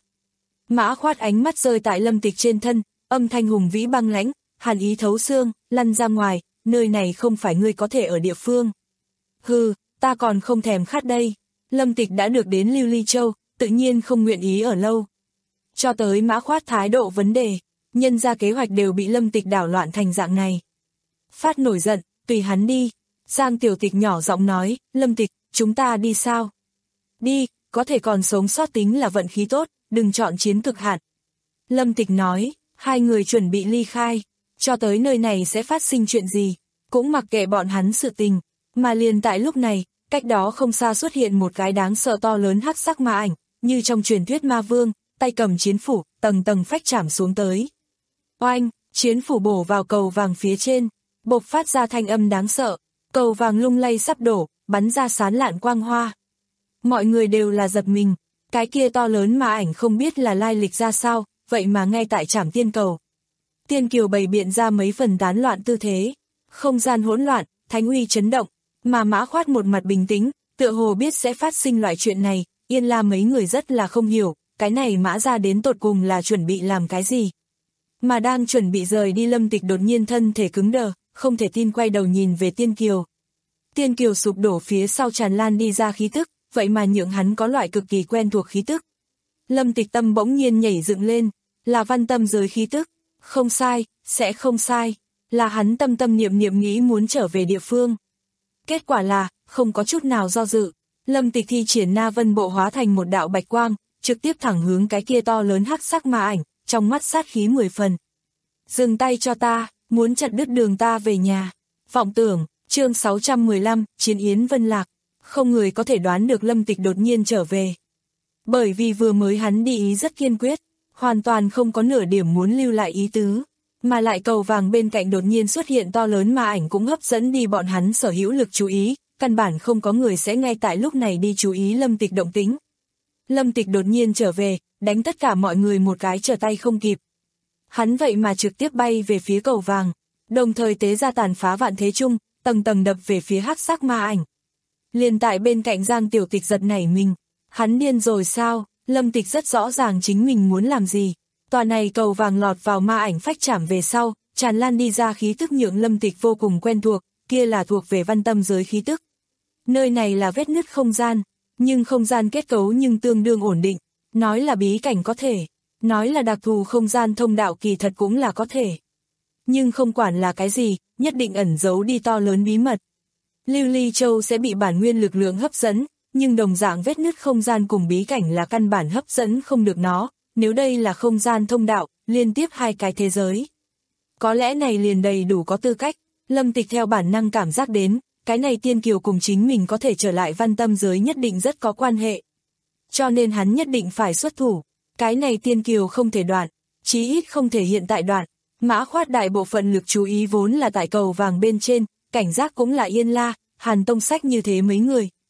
Mã Khoát ánh mắt rơi tại Lâm Tịch trên thân, âm thanh hùng vĩ băng lãnh, hàn ý thấu xương, lăn ra ngoài, nơi này không phải ngươi có thể ở địa phương. Hừ, ta còn không thèm khát đây. Lâm Tịch đã được đến Lưu Ly Châu, tự nhiên không nguyện ý ở lâu. Cho tới Mã Khoát thái độ vấn đề, nhân ra kế hoạch đều bị Lâm Tịch đảo loạn thành dạng này. Phát nổi giận, tùy hắn đi. Giang Tiểu Tịch nhỏ giọng nói, Lâm Tịch, chúng ta đi sao? Đi, có thể còn sống sót tính là vận khí tốt, đừng chọn chiến cực hạn. Lâm Tịch nói, hai người chuẩn bị ly khai, cho tới nơi này sẽ phát sinh chuyện gì, cũng mặc kệ bọn hắn sự tình, mà liền tại lúc này, cách đó không xa xuất hiện một cái đáng sợ to lớn hắc sắc ma ảnh, như trong truyền thuyết ma vương, tay cầm chiến phủ, tầng tầng phách chạm xuống tới. Oanh, chiến phủ bổ vào cầu vàng phía trên, bộc phát ra thanh âm đáng sợ, cầu vàng lung lay sắp đổ, bắn ra sán lạn quang hoa. Mọi người đều là giật mình, cái kia to lớn ma ảnh không biết là lai lịch ra sao, vậy mà ngay tại trảm tiên cầu. Tiên kiều bày biện ra mấy phần tán loạn tư thế, không gian hỗn loạn, thánh uy chấn động, mà Mã Khoát một mặt bình tĩnh, tựa hồ biết sẽ phát sinh loại chuyện này, Yên La mấy người rất là không hiểu, cái này Mã ra đến tột cùng là chuẩn bị làm cái gì. Mà đang chuẩn bị rời đi Lâm Tịch đột nhiên thân thể cứng đờ, không thể tin quay đầu nhìn về Tiên Kiều. Tiên Kiều sụp đổ phía sau tràn lan đi ra khí tức, vậy mà nhượng hắn có loại cực kỳ quen thuộc khí tức. Lâm Tịch tâm bỗng nhiên nhảy dựng lên, là văn tâm giới khí tức, không sai, sẽ không sai, là hắn tâm tâm niệm niệm nghĩ muốn trở về địa phương. Kết quả là, không có chút nào do dự, Lâm Tịch thi triển Na Vân Bộ hóa thành một đạo bạch quang, trực tiếp thẳng hướng cái kia to lớn hắc sắc ma ảnh, trong mắt sát khí mười phần. Dừng tay cho ta, muốn chặt đứt đường ta về nhà. Vọng tưởng, chương sáu trăm mười lăm, Chiến Yến Vân Lạc. Không người có thể đoán được Lâm Tịch đột nhiên trở về. Bởi vì vừa mới hắn đi ý rất kiên quyết, hoàn toàn không có nửa điểm muốn lưu lại ý tứ, mà lại cầu vàng bên cạnh đột nhiên xuất hiện to lớn ma ảnh cũng hấp dẫn đi bọn hắn sở hữu lực chú ý, căn bản không có người sẽ ngay tại lúc này đi chú ý Lâm Tịch động tĩnh. Lâm Tịch đột nhiên trở về, đánh tất cả mọi người một cái trở tay không kịp. Hắn vậy mà trực tiếp bay về phía cầu vàng, đồng thời tế ra tàn phá vạn thế chung, tầng tầng đập về phía hắc sắc ma ảnh. Liền tại bên cạnh Giang Tiểu Tịch giật nảy mình, hắn điên rồi sao? Lâm Tịch rất rõ ràng chính mình muốn làm gì. Tòa này cầu vàng lọt vào ma ảnh phách chạm về sau, tràn lan đi ra khí tức nhượng Lâm Tịch vô cùng quen thuộc, kia là thuộc về văn tâm giới khí tức. Nơi này là vết nứt không gian, nhưng không gian kết cấu nhưng tương đương ổn định, nói là bí cảnh có thể, nói là đặc thù không gian thông đạo kỳ thật cũng là có thể. Nhưng không quản là cái gì, nhất định ẩn giấu đi to lớn bí mật. Lưu Ly Châu sẽ bị bản nguyên lực lượng hấp dẫn, nhưng đồng dạng vết nứt không gian cùng bí cảnh là căn bản hấp dẫn không được nó, nếu đây là không gian thông đạo, liên tiếp hai cái thế giới. Có lẽ này liền đầy đủ có tư cách, Lâm Tịch theo bản năng cảm giác đến, cái này Tiên Kiều cùng chính mình có thể trở lại văn tâm giới nhất định rất có quan hệ. Cho nên hắn nhất định phải xuất thủ, cái này Tiên Kiều không thể đoạn, chí ít không thể hiện tại đoạn. Mã Khoát đại bộ phận lực chú ý vốn là tại cầu vàng bên trên, cảnh giác cũng là Yên La, Hàn Tông Sách như thế mấy người,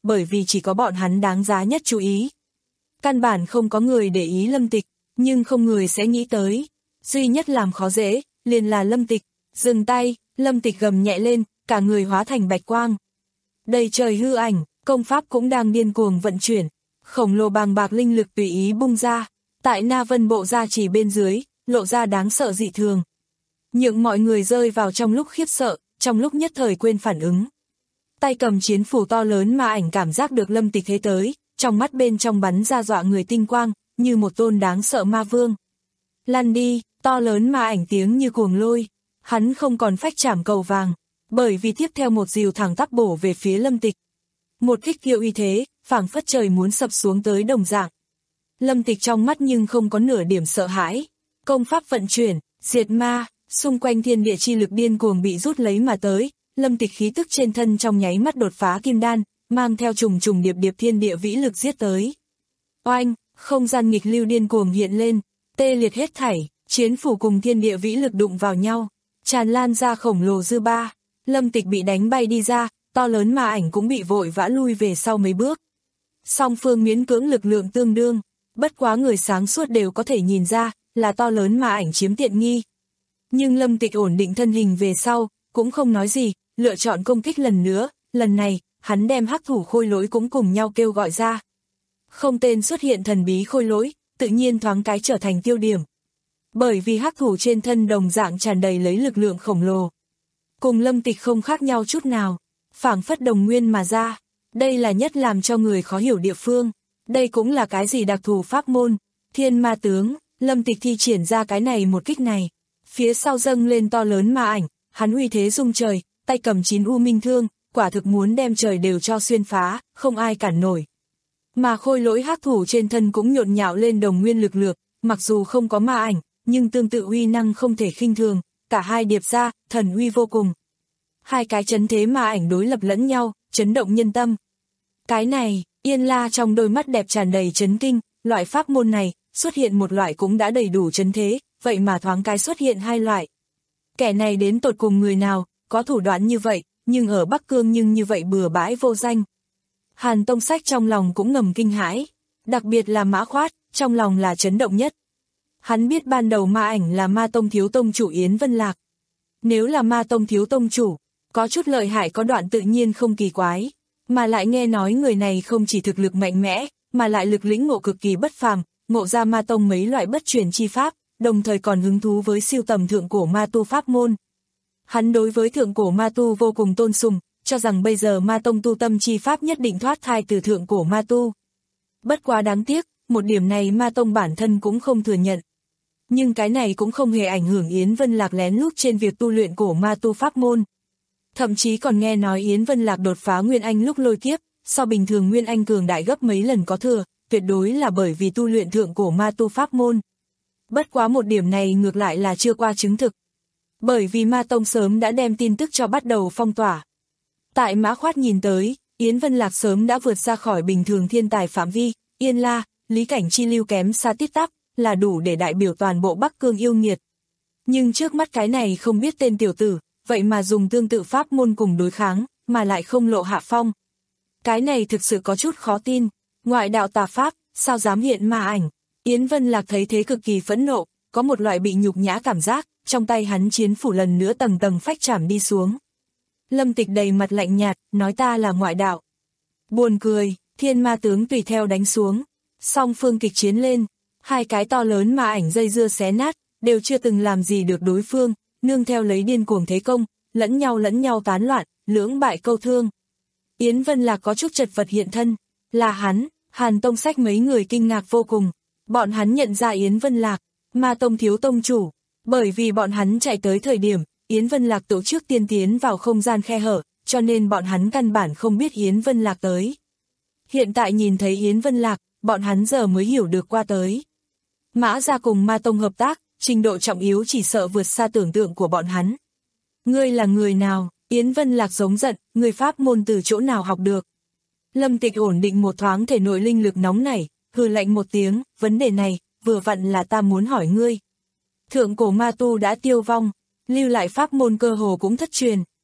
bởi vì chỉ có bọn hắn đáng giá nhất chú ý. Căn bản không có người để ý Lâm Tịch, nhưng không người sẽ nghĩ tới. Duy nhất làm khó dễ, liền là Lâm Tịch. Dừng tay, Lâm Tịch gầm nhẹ lên, cả người hóa thành bạch quang. Đầy trời hư ảnh, công pháp cũng đang điên cuồng vận chuyển. Khổng lồ bàng bạc linh lực tùy ý bung ra. Tại Na Vân bộ gia chỉ bên dưới, lộ ra đáng sợ dị thường. Nhượng mọi người rơi vào trong lúc khiếp sợ, trong lúc nhất thời quên phản ứng. Tay cầm chiến phủ to lớn mà ảnh cảm giác được Lâm Tịch thế tới, trong mắt bên trong bắn ra dọa người tinh quang, như một tôn đáng sợ ma vương. Lăn đi, to lớn mà ảnh tiếng như cuồng lôi, hắn không còn phách chảm cầu vàng, bởi vì tiếp theo một dìu thẳng tắp bổ về phía Lâm Tịch. Một kích kiệu uy thế, phảng phất trời muốn sập xuống tới đồng dạng. Lâm Tịch trong mắt nhưng không có nửa điểm sợ hãi, công pháp vận chuyển, diệt ma, xung quanh thiên địa chi lực điên cuồng bị rút lấy mà tới, Lâm Tịch khí tức trên thân trong nháy mắt đột phá kim đan, mang theo trùng trùng điệp điệp thiên địa vĩ lực giết tới. Oanh, không gian nghịch lưu điên cuồng hiện lên, tê liệt hết thảy, chiến phủ cùng thiên địa vĩ lực đụng vào nhau, tràn lan ra khổng lồ dư ba. Lâm Tịch bị đánh bay đi ra, to lớn mà ảnh cũng bị vội vã lui về sau mấy bước. Song phương miễn cưỡng lực lượng tương đương, bất quá người sáng suốt đều có thể nhìn ra, là to lớn mà ảnh chiếm tiện nghi. Nhưng Lâm Tịch ổn định thân hình về sau, cũng không nói gì, lựa chọn công kích lần nữa, lần này, hắn đem hắc thủ khôi lỗi cũng cùng nhau kêu gọi ra. Không tên xuất hiện thần bí khôi lỗi, tự nhiên thoáng cái trở thành tiêu điểm. Bởi vì hắc thủ trên thân đồng dạng tràn đầy lấy lực lượng khổng lồ. Cùng Lâm Tịch không khác nhau chút nào, phảng phất đồng nguyên mà ra. Đây là nhất làm cho người khó hiểu địa phương. Đây cũng là cái gì đặc thù pháp môn, thiên ma tướng, Lâm Tịch thi triển ra cái này một kích này. Phía sau dâng lên to lớn ma ảnh, hắn uy thế rung trời, tay cầm chín u minh thương, quả thực muốn đem trời đều cho xuyên phá, không ai cản nổi. Mà khôi lỗi hắc thủ trên thân cũng nhộn nhạo lên đồng nguyên lực lượng, mặc dù không có ma ảnh, nhưng tương tự uy năng không thể khinh thường, cả hai điệp ra, thần uy vô cùng. Hai cái chấn thế ma ảnh đối lập lẫn nhau, chấn động nhân tâm. Cái này, Yên La trong đôi mắt đẹp tràn đầy chấn kinh, loại pháp môn này, xuất hiện một loại cũng đã đầy đủ chấn thế, vậy mà thoáng cái xuất hiện hai loại. Kẻ này đến tột cùng người nào, có thủ đoạn như vậy, nhưng ở Bắc Cương nhưng như vậy bừa bãi vô danh. Hàn Tông Sách trong lòng cũng ngầm kinh hãi, đặc biệt là Mã Khoát, trong lòng là chấn động nhất. Hắn biết ban đầu ma ảnh là Ma Tông thiếu tông chủ Yến Vân Lạc. Nếu là Ma Tông thiếu tông chủ, có chút lợi hại có đoạn tự nhiên không kỳ quái, mà lại nghe nói người này không chỉ thực lực mạnh mẽ, mà lại lực lĩnh ngộ cực kỳ bất phàm, ngộ ra Ma Tông mấy loại bất truyền chi pháp, đồng thời còn hứng thú với siêu tầm thượng cổ ma tu pháp môn. Hắn đối với thượng cổ ma tu vô cùng tôn sùng, cho rằng bây giờ Ma Tông tu tâm chi pháp nhất định thoát thai từ thượng cổ ma tu. Bất quá đáng tiếc, một điểm này Ma Tông bản thân cũng không thừa nhận. Nhưng cái này cũng không hề ảnh hưởng Yến Vân Lạc lén lút trên việc tu luyện cổ ma tu pháp môn. Thậm chí còn nghe nói Yến Vân Lạc đột phá Nguyên Anh lúc lôi kiếp, so bình thường Nguyên Anh cường đại gấp mấy lần có thừa, tuyệt đối là bởi vì tu luyện thượng cổ ma tu pháp môn. Bất quá một điểm này ngược lại là chưa qua chứng thực. Bởi vì Ma Tông sớm đã đem tin tức cho bắt đầu phong tỏa. Tại Mã Khoát nhìn tới, Yến Vân Lạc sớm đã vượt ra khỏi bình thường thiên tài phạm vi, Yên La, lý cảnh chi lưu kém xa tít tắp, là đủ để đại biểu toàn bộ Bắc Cương yêu nghiệt. Nhưng trước mắt cái này không biết tên tiểu tử, vậy mà dùng tương tự pháp môn cùng đối kháng, mà lại không lộ hạ phong. Cái này thực sự có chút khó tin, ngoại đạo tà pháp, sao dám hiện ma ảnh. Yến Vân Lạc thấy thế cực kỳ phẫn nộ, có một loại bị nhục nhã cảm giác, trong tay hắn chiến phủ lần nữa tầng tầng phách chảm đi xuống. Lâm Tịch đầy mặt lạnh nhạt, nói ta là ngoại đạo. Buồn cười, thiên ma tướng tùy theo đánh xuống, song phương kịch chiến lên, hai cái to lớn ma ảnh dây dưa xé nát, đều chưa từng làm gì được đối phương, nương theo lấy điên cuồng thế công, lẫn nhau lẫn nhau tán loạn, lưỡng bại câu thương. Yến Vân Lạc có chút chật vật hiện thân, là hắn, Hàn Tông Sách mấy người kinh ngạc vô cùng, bọn hắn nhận ra Yến Vân Lạc, Ma Tông thiếu tông chủ, bởi vì bọn hắn chạy tới thời điểm, Yến Vân Lạc tổ chức tiên tiến vào không gian khe hở, cho nên bọn hắn căn bản không biết Yến Vân Lạc tới. Hiện tại nhìn thấy Yến Vân Lạc, bọn hắn giờ mới hiểu được qua tới. Mã gia cùng Ma Tông hợp tác, trình độ trọng yếu chỉ sợ vượt xa tưởng tượng của bọn hắn. Ngươi là người nào? Yến Vân Lạc giống giận, người pháp môn từ chỗ nào học được? Lâm Tịch ổn định một thoáng thể nội linh lực nóng nảy, hừ lạnh một tiếng, vấn đề này, vừa vặn là ta muốn hỏi ngươi. Thượng cổ ma tu đã tiêu vong, lưu lại pháp môn cơ hồ cũng thất truyền,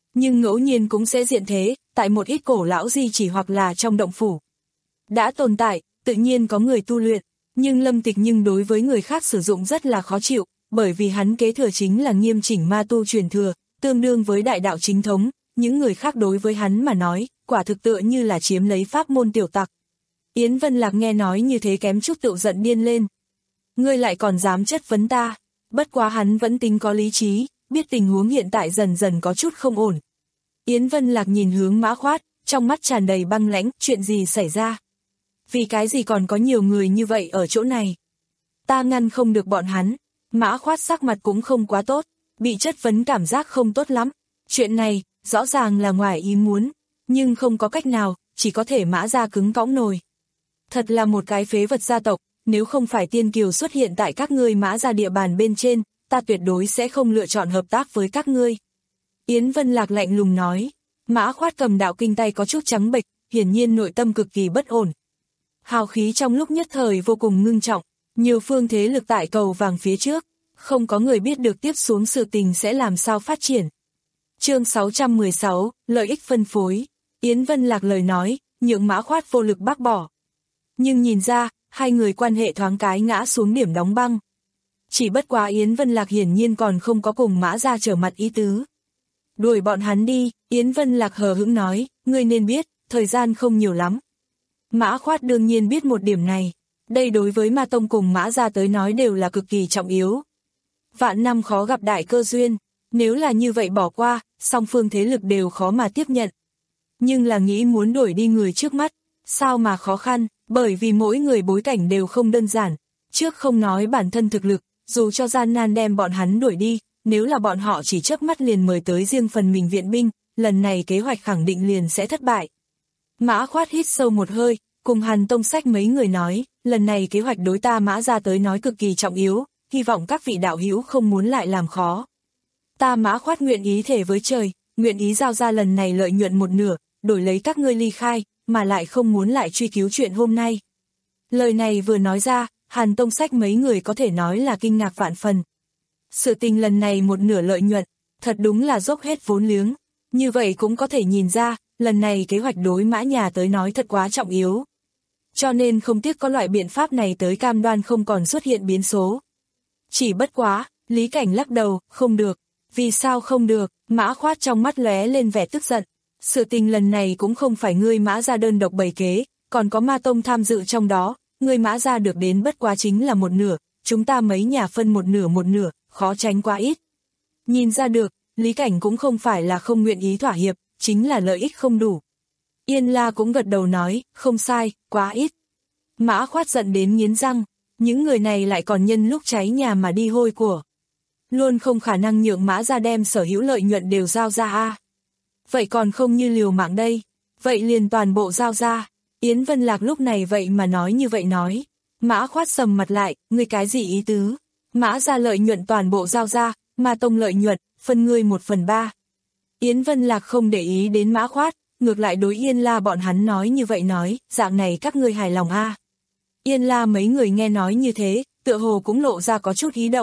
nhưng ngẫu nhiên cũng sẽ diện thế, tại một ít cổ lão di chỉ hoặc là trong động phủ. Đã tồn tại, tự nhiên có người tu luyện, nhưng Lâm Tịch nhưng đối với người khác sử dụng rất là khó chịu, bởi vì hắn kế thừa chính là nghiêm chỉnh ma tu truyền thừa, tương đương với đại đạo chính thống, những người khác đối với hắn mà nói, quả thực tựa như là chiếm lấy pháp môn tiểu tặc. Yến Vân Lạc nghe nói như thế kém chút tự giận điên lên. Ngươi lại còn dám chất vấn ta, bất quá hắn vẫn tính có lý trí, biết tình huống hiện tại dần dần có chút không ổn. Yến Vân Lạc nhìn hướng Mã Khoát, trong mắt tràn đầy băng lãnh, chuyện gì xảy ra? Vì cái gì còn có nhiều người như vậy ở chỗ này? Ta ngăn không được bọn hắn. Mã Khoát sắc mặt cũng không quá tốt, bị chất vấn cảm giác không tốt lắm. Chuyện này, rõ ràng là ngoài ý muốn, nhưng không có cách nào, chỉ có thể Mã ra cứng cõng nồi. Thật là một cái phế vật gia tộc, nếu không phải Tiên Kiều xuất hiện tại các ngươi Mã ra địa bàn bên trên, ta tuyệt đối sẽ không lựa chọn hợp tác với các ngươi. Yến Vân Lạc lạnh lùng nói. Mã Khoát cầm đạo kinh tay có chút trắng bệch, hiển nhiên nội tâm cực kỳ bất ổn. Hào khí trong lúc nhất thời vô cùng ngưng trọng, nhiều phương thế lực tại cầu vàng phía trước, không có người biết được tiếp xuống sự tình sẽ làm sao phát triển. Chương sáu trăm mười sáu, lợi ích phân phối. Yến Vân Lạc lời nói, nhượng Mã Khoát vô lực bác bỏ. Nhưng nhìn ra, hai người quan hệ thoáng cái ngã xuống điểm đóng băng. Chỉ bất quá Yến Vân Lạc hiển nhiên còn không có cùng Mã ra trở mặt ý tứ. Đuổi bọn hắn đi, Yến Vân Lạc hờ hững nói, ngươi nên biết, thời gian không nhiều lắm. Mã Khoát đương nhiên biết một điểm này, đây đối với Ma Tông cùng Mã ra tới nói đều là cực kỳ trọng yếu. Vạn năm khó gặp đại cơ duyên, nếu là như vậy bỏ qua, song phương thế lực đều khó mà tiếp nhận. Nhưng là nghĩ muốn đuổi đi người trước mắt, sao mà khó khăn, bởi vì mỗi người bối cảnh đều không đơn giản. Trước không nói bản thân thực lực, dù cho gian nan đem bọn hắn đuổi đi, nếu là bọn họ chỉ chớp mắt liền mời tới riêng phần mình viện binh, lần này kế hoạch khẳng định liền sẽ thất bại. Mã Khoát hít sâu một hơi, cùng Hàn Tông Sách mấy người nói, lần này kế hoạch đối ta Mã ra tới nói cực kỳ trọng yếu, hy vọng các vị đạo hữu không muốn lại làm khó. Ta Mã Khoát nguyện ý thề với trời, nguyện ý giao ra lần này lợi nhuận một nửa, đổi lấy các ngươi ly khai, mà lại không muốn lại truy cứu chuyện hôm nay. Lời này vừa nói ra, Hàn Tông Sách mấy người có thể nói là kinh ngạc vạn phần. Sự tình lần này một nửa lợi nhuận, thật đúng là dốc hết vốn liếng. Như vậy cũng có thể nhìn ra, lần này kế hoạch đối Mã nhà tới nói thật quá trọng yếu. Cho nên không tiếc có loại biện pháp này tới cam đoan không còn xuất hiện biến số. Chỉ bất quá, Lý Cảnh lắc đầu, không được. Vì sao không được? Mã Khoát trong mắt lóe lên vẻ tức giận. Sự tình lần này cũng không phải ngươi Mã ra đơn độc bày kế, còn có Ma Tông tham dự trong đó, ngươi Mã ra được đến bất quá chính là một nửa, chúng ta mấy nhà phân một nửa một nửa, khó tránh quá ít. Nhìn ra được, Lý Cảnh cũng không phải là không nguyện ý thỏa hiệp, chính là lợi ích không đủ. Yên La cũng gật đầu nói, không sai, quá ít. Mã Khoát giận đến nghiến răng, những người này lại còn nhân lúc cháy nhà mà đi hôi của. Luôn không khả năng nhượng Mã ra đem sở hữu lợi nhuận đều giao ra a. Vậy còn không như liều mạng đây, vậy liền toàn bộ giao ra. Yến Vân Lạc lúc này vậy mà nói như vậy nói. Mã Khoát sầm mặt lại, ngươi cái gì ý tứ? Mã ra lợi nhuận toàn bộ giao ra, Ma Tông lợi nhuận, phân ngươi một phần ba. Yến Vân Lạc không để ý đến Mã Khoát, ngược lại đối Yên La bọn hắn nói như vậy nói, dạng này các ngươi hài lòng a? Yên La mấy người nghe nói như thế, tựa hồ cũng lộ ra có chút ý động.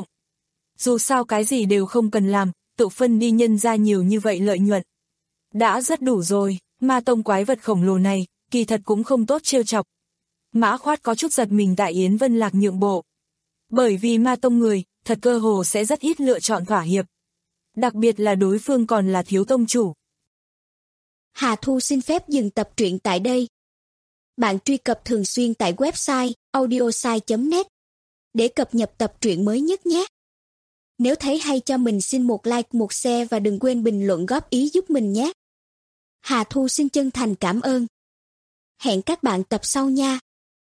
Dù sao cái gì đều không cần làm, tự phân đi nhân ra nhiều như vậy lợi nhuận. Đã rất đủ rồi, Ma Tông quái vật khổng lồ này, kỳ thật cũng không tốt trêu chọc. Mã Khoát có chút giật mình tại Yến Vân Lạc nhượng bộ. Bởi vì Ma Tông người, thật cơ hồ sẽ rất ít lựa chọn thỏa hiệp. Đặc biệt là đối phương còn là thiếu tông chủ. Hà Thu xin phép dừng tập truyện tại đây. Bạn truy cập thường xuyên tại website audiosai chấm net để cập nhật tập truyện mới nhất nhé. Nếu thấy hay cho mình xin một like, một share và đừng quên bình luận góp ý giúp mình nhé. Hà Thu xin chân thành cảm ơn. Hẹn các bạn tập sau nha.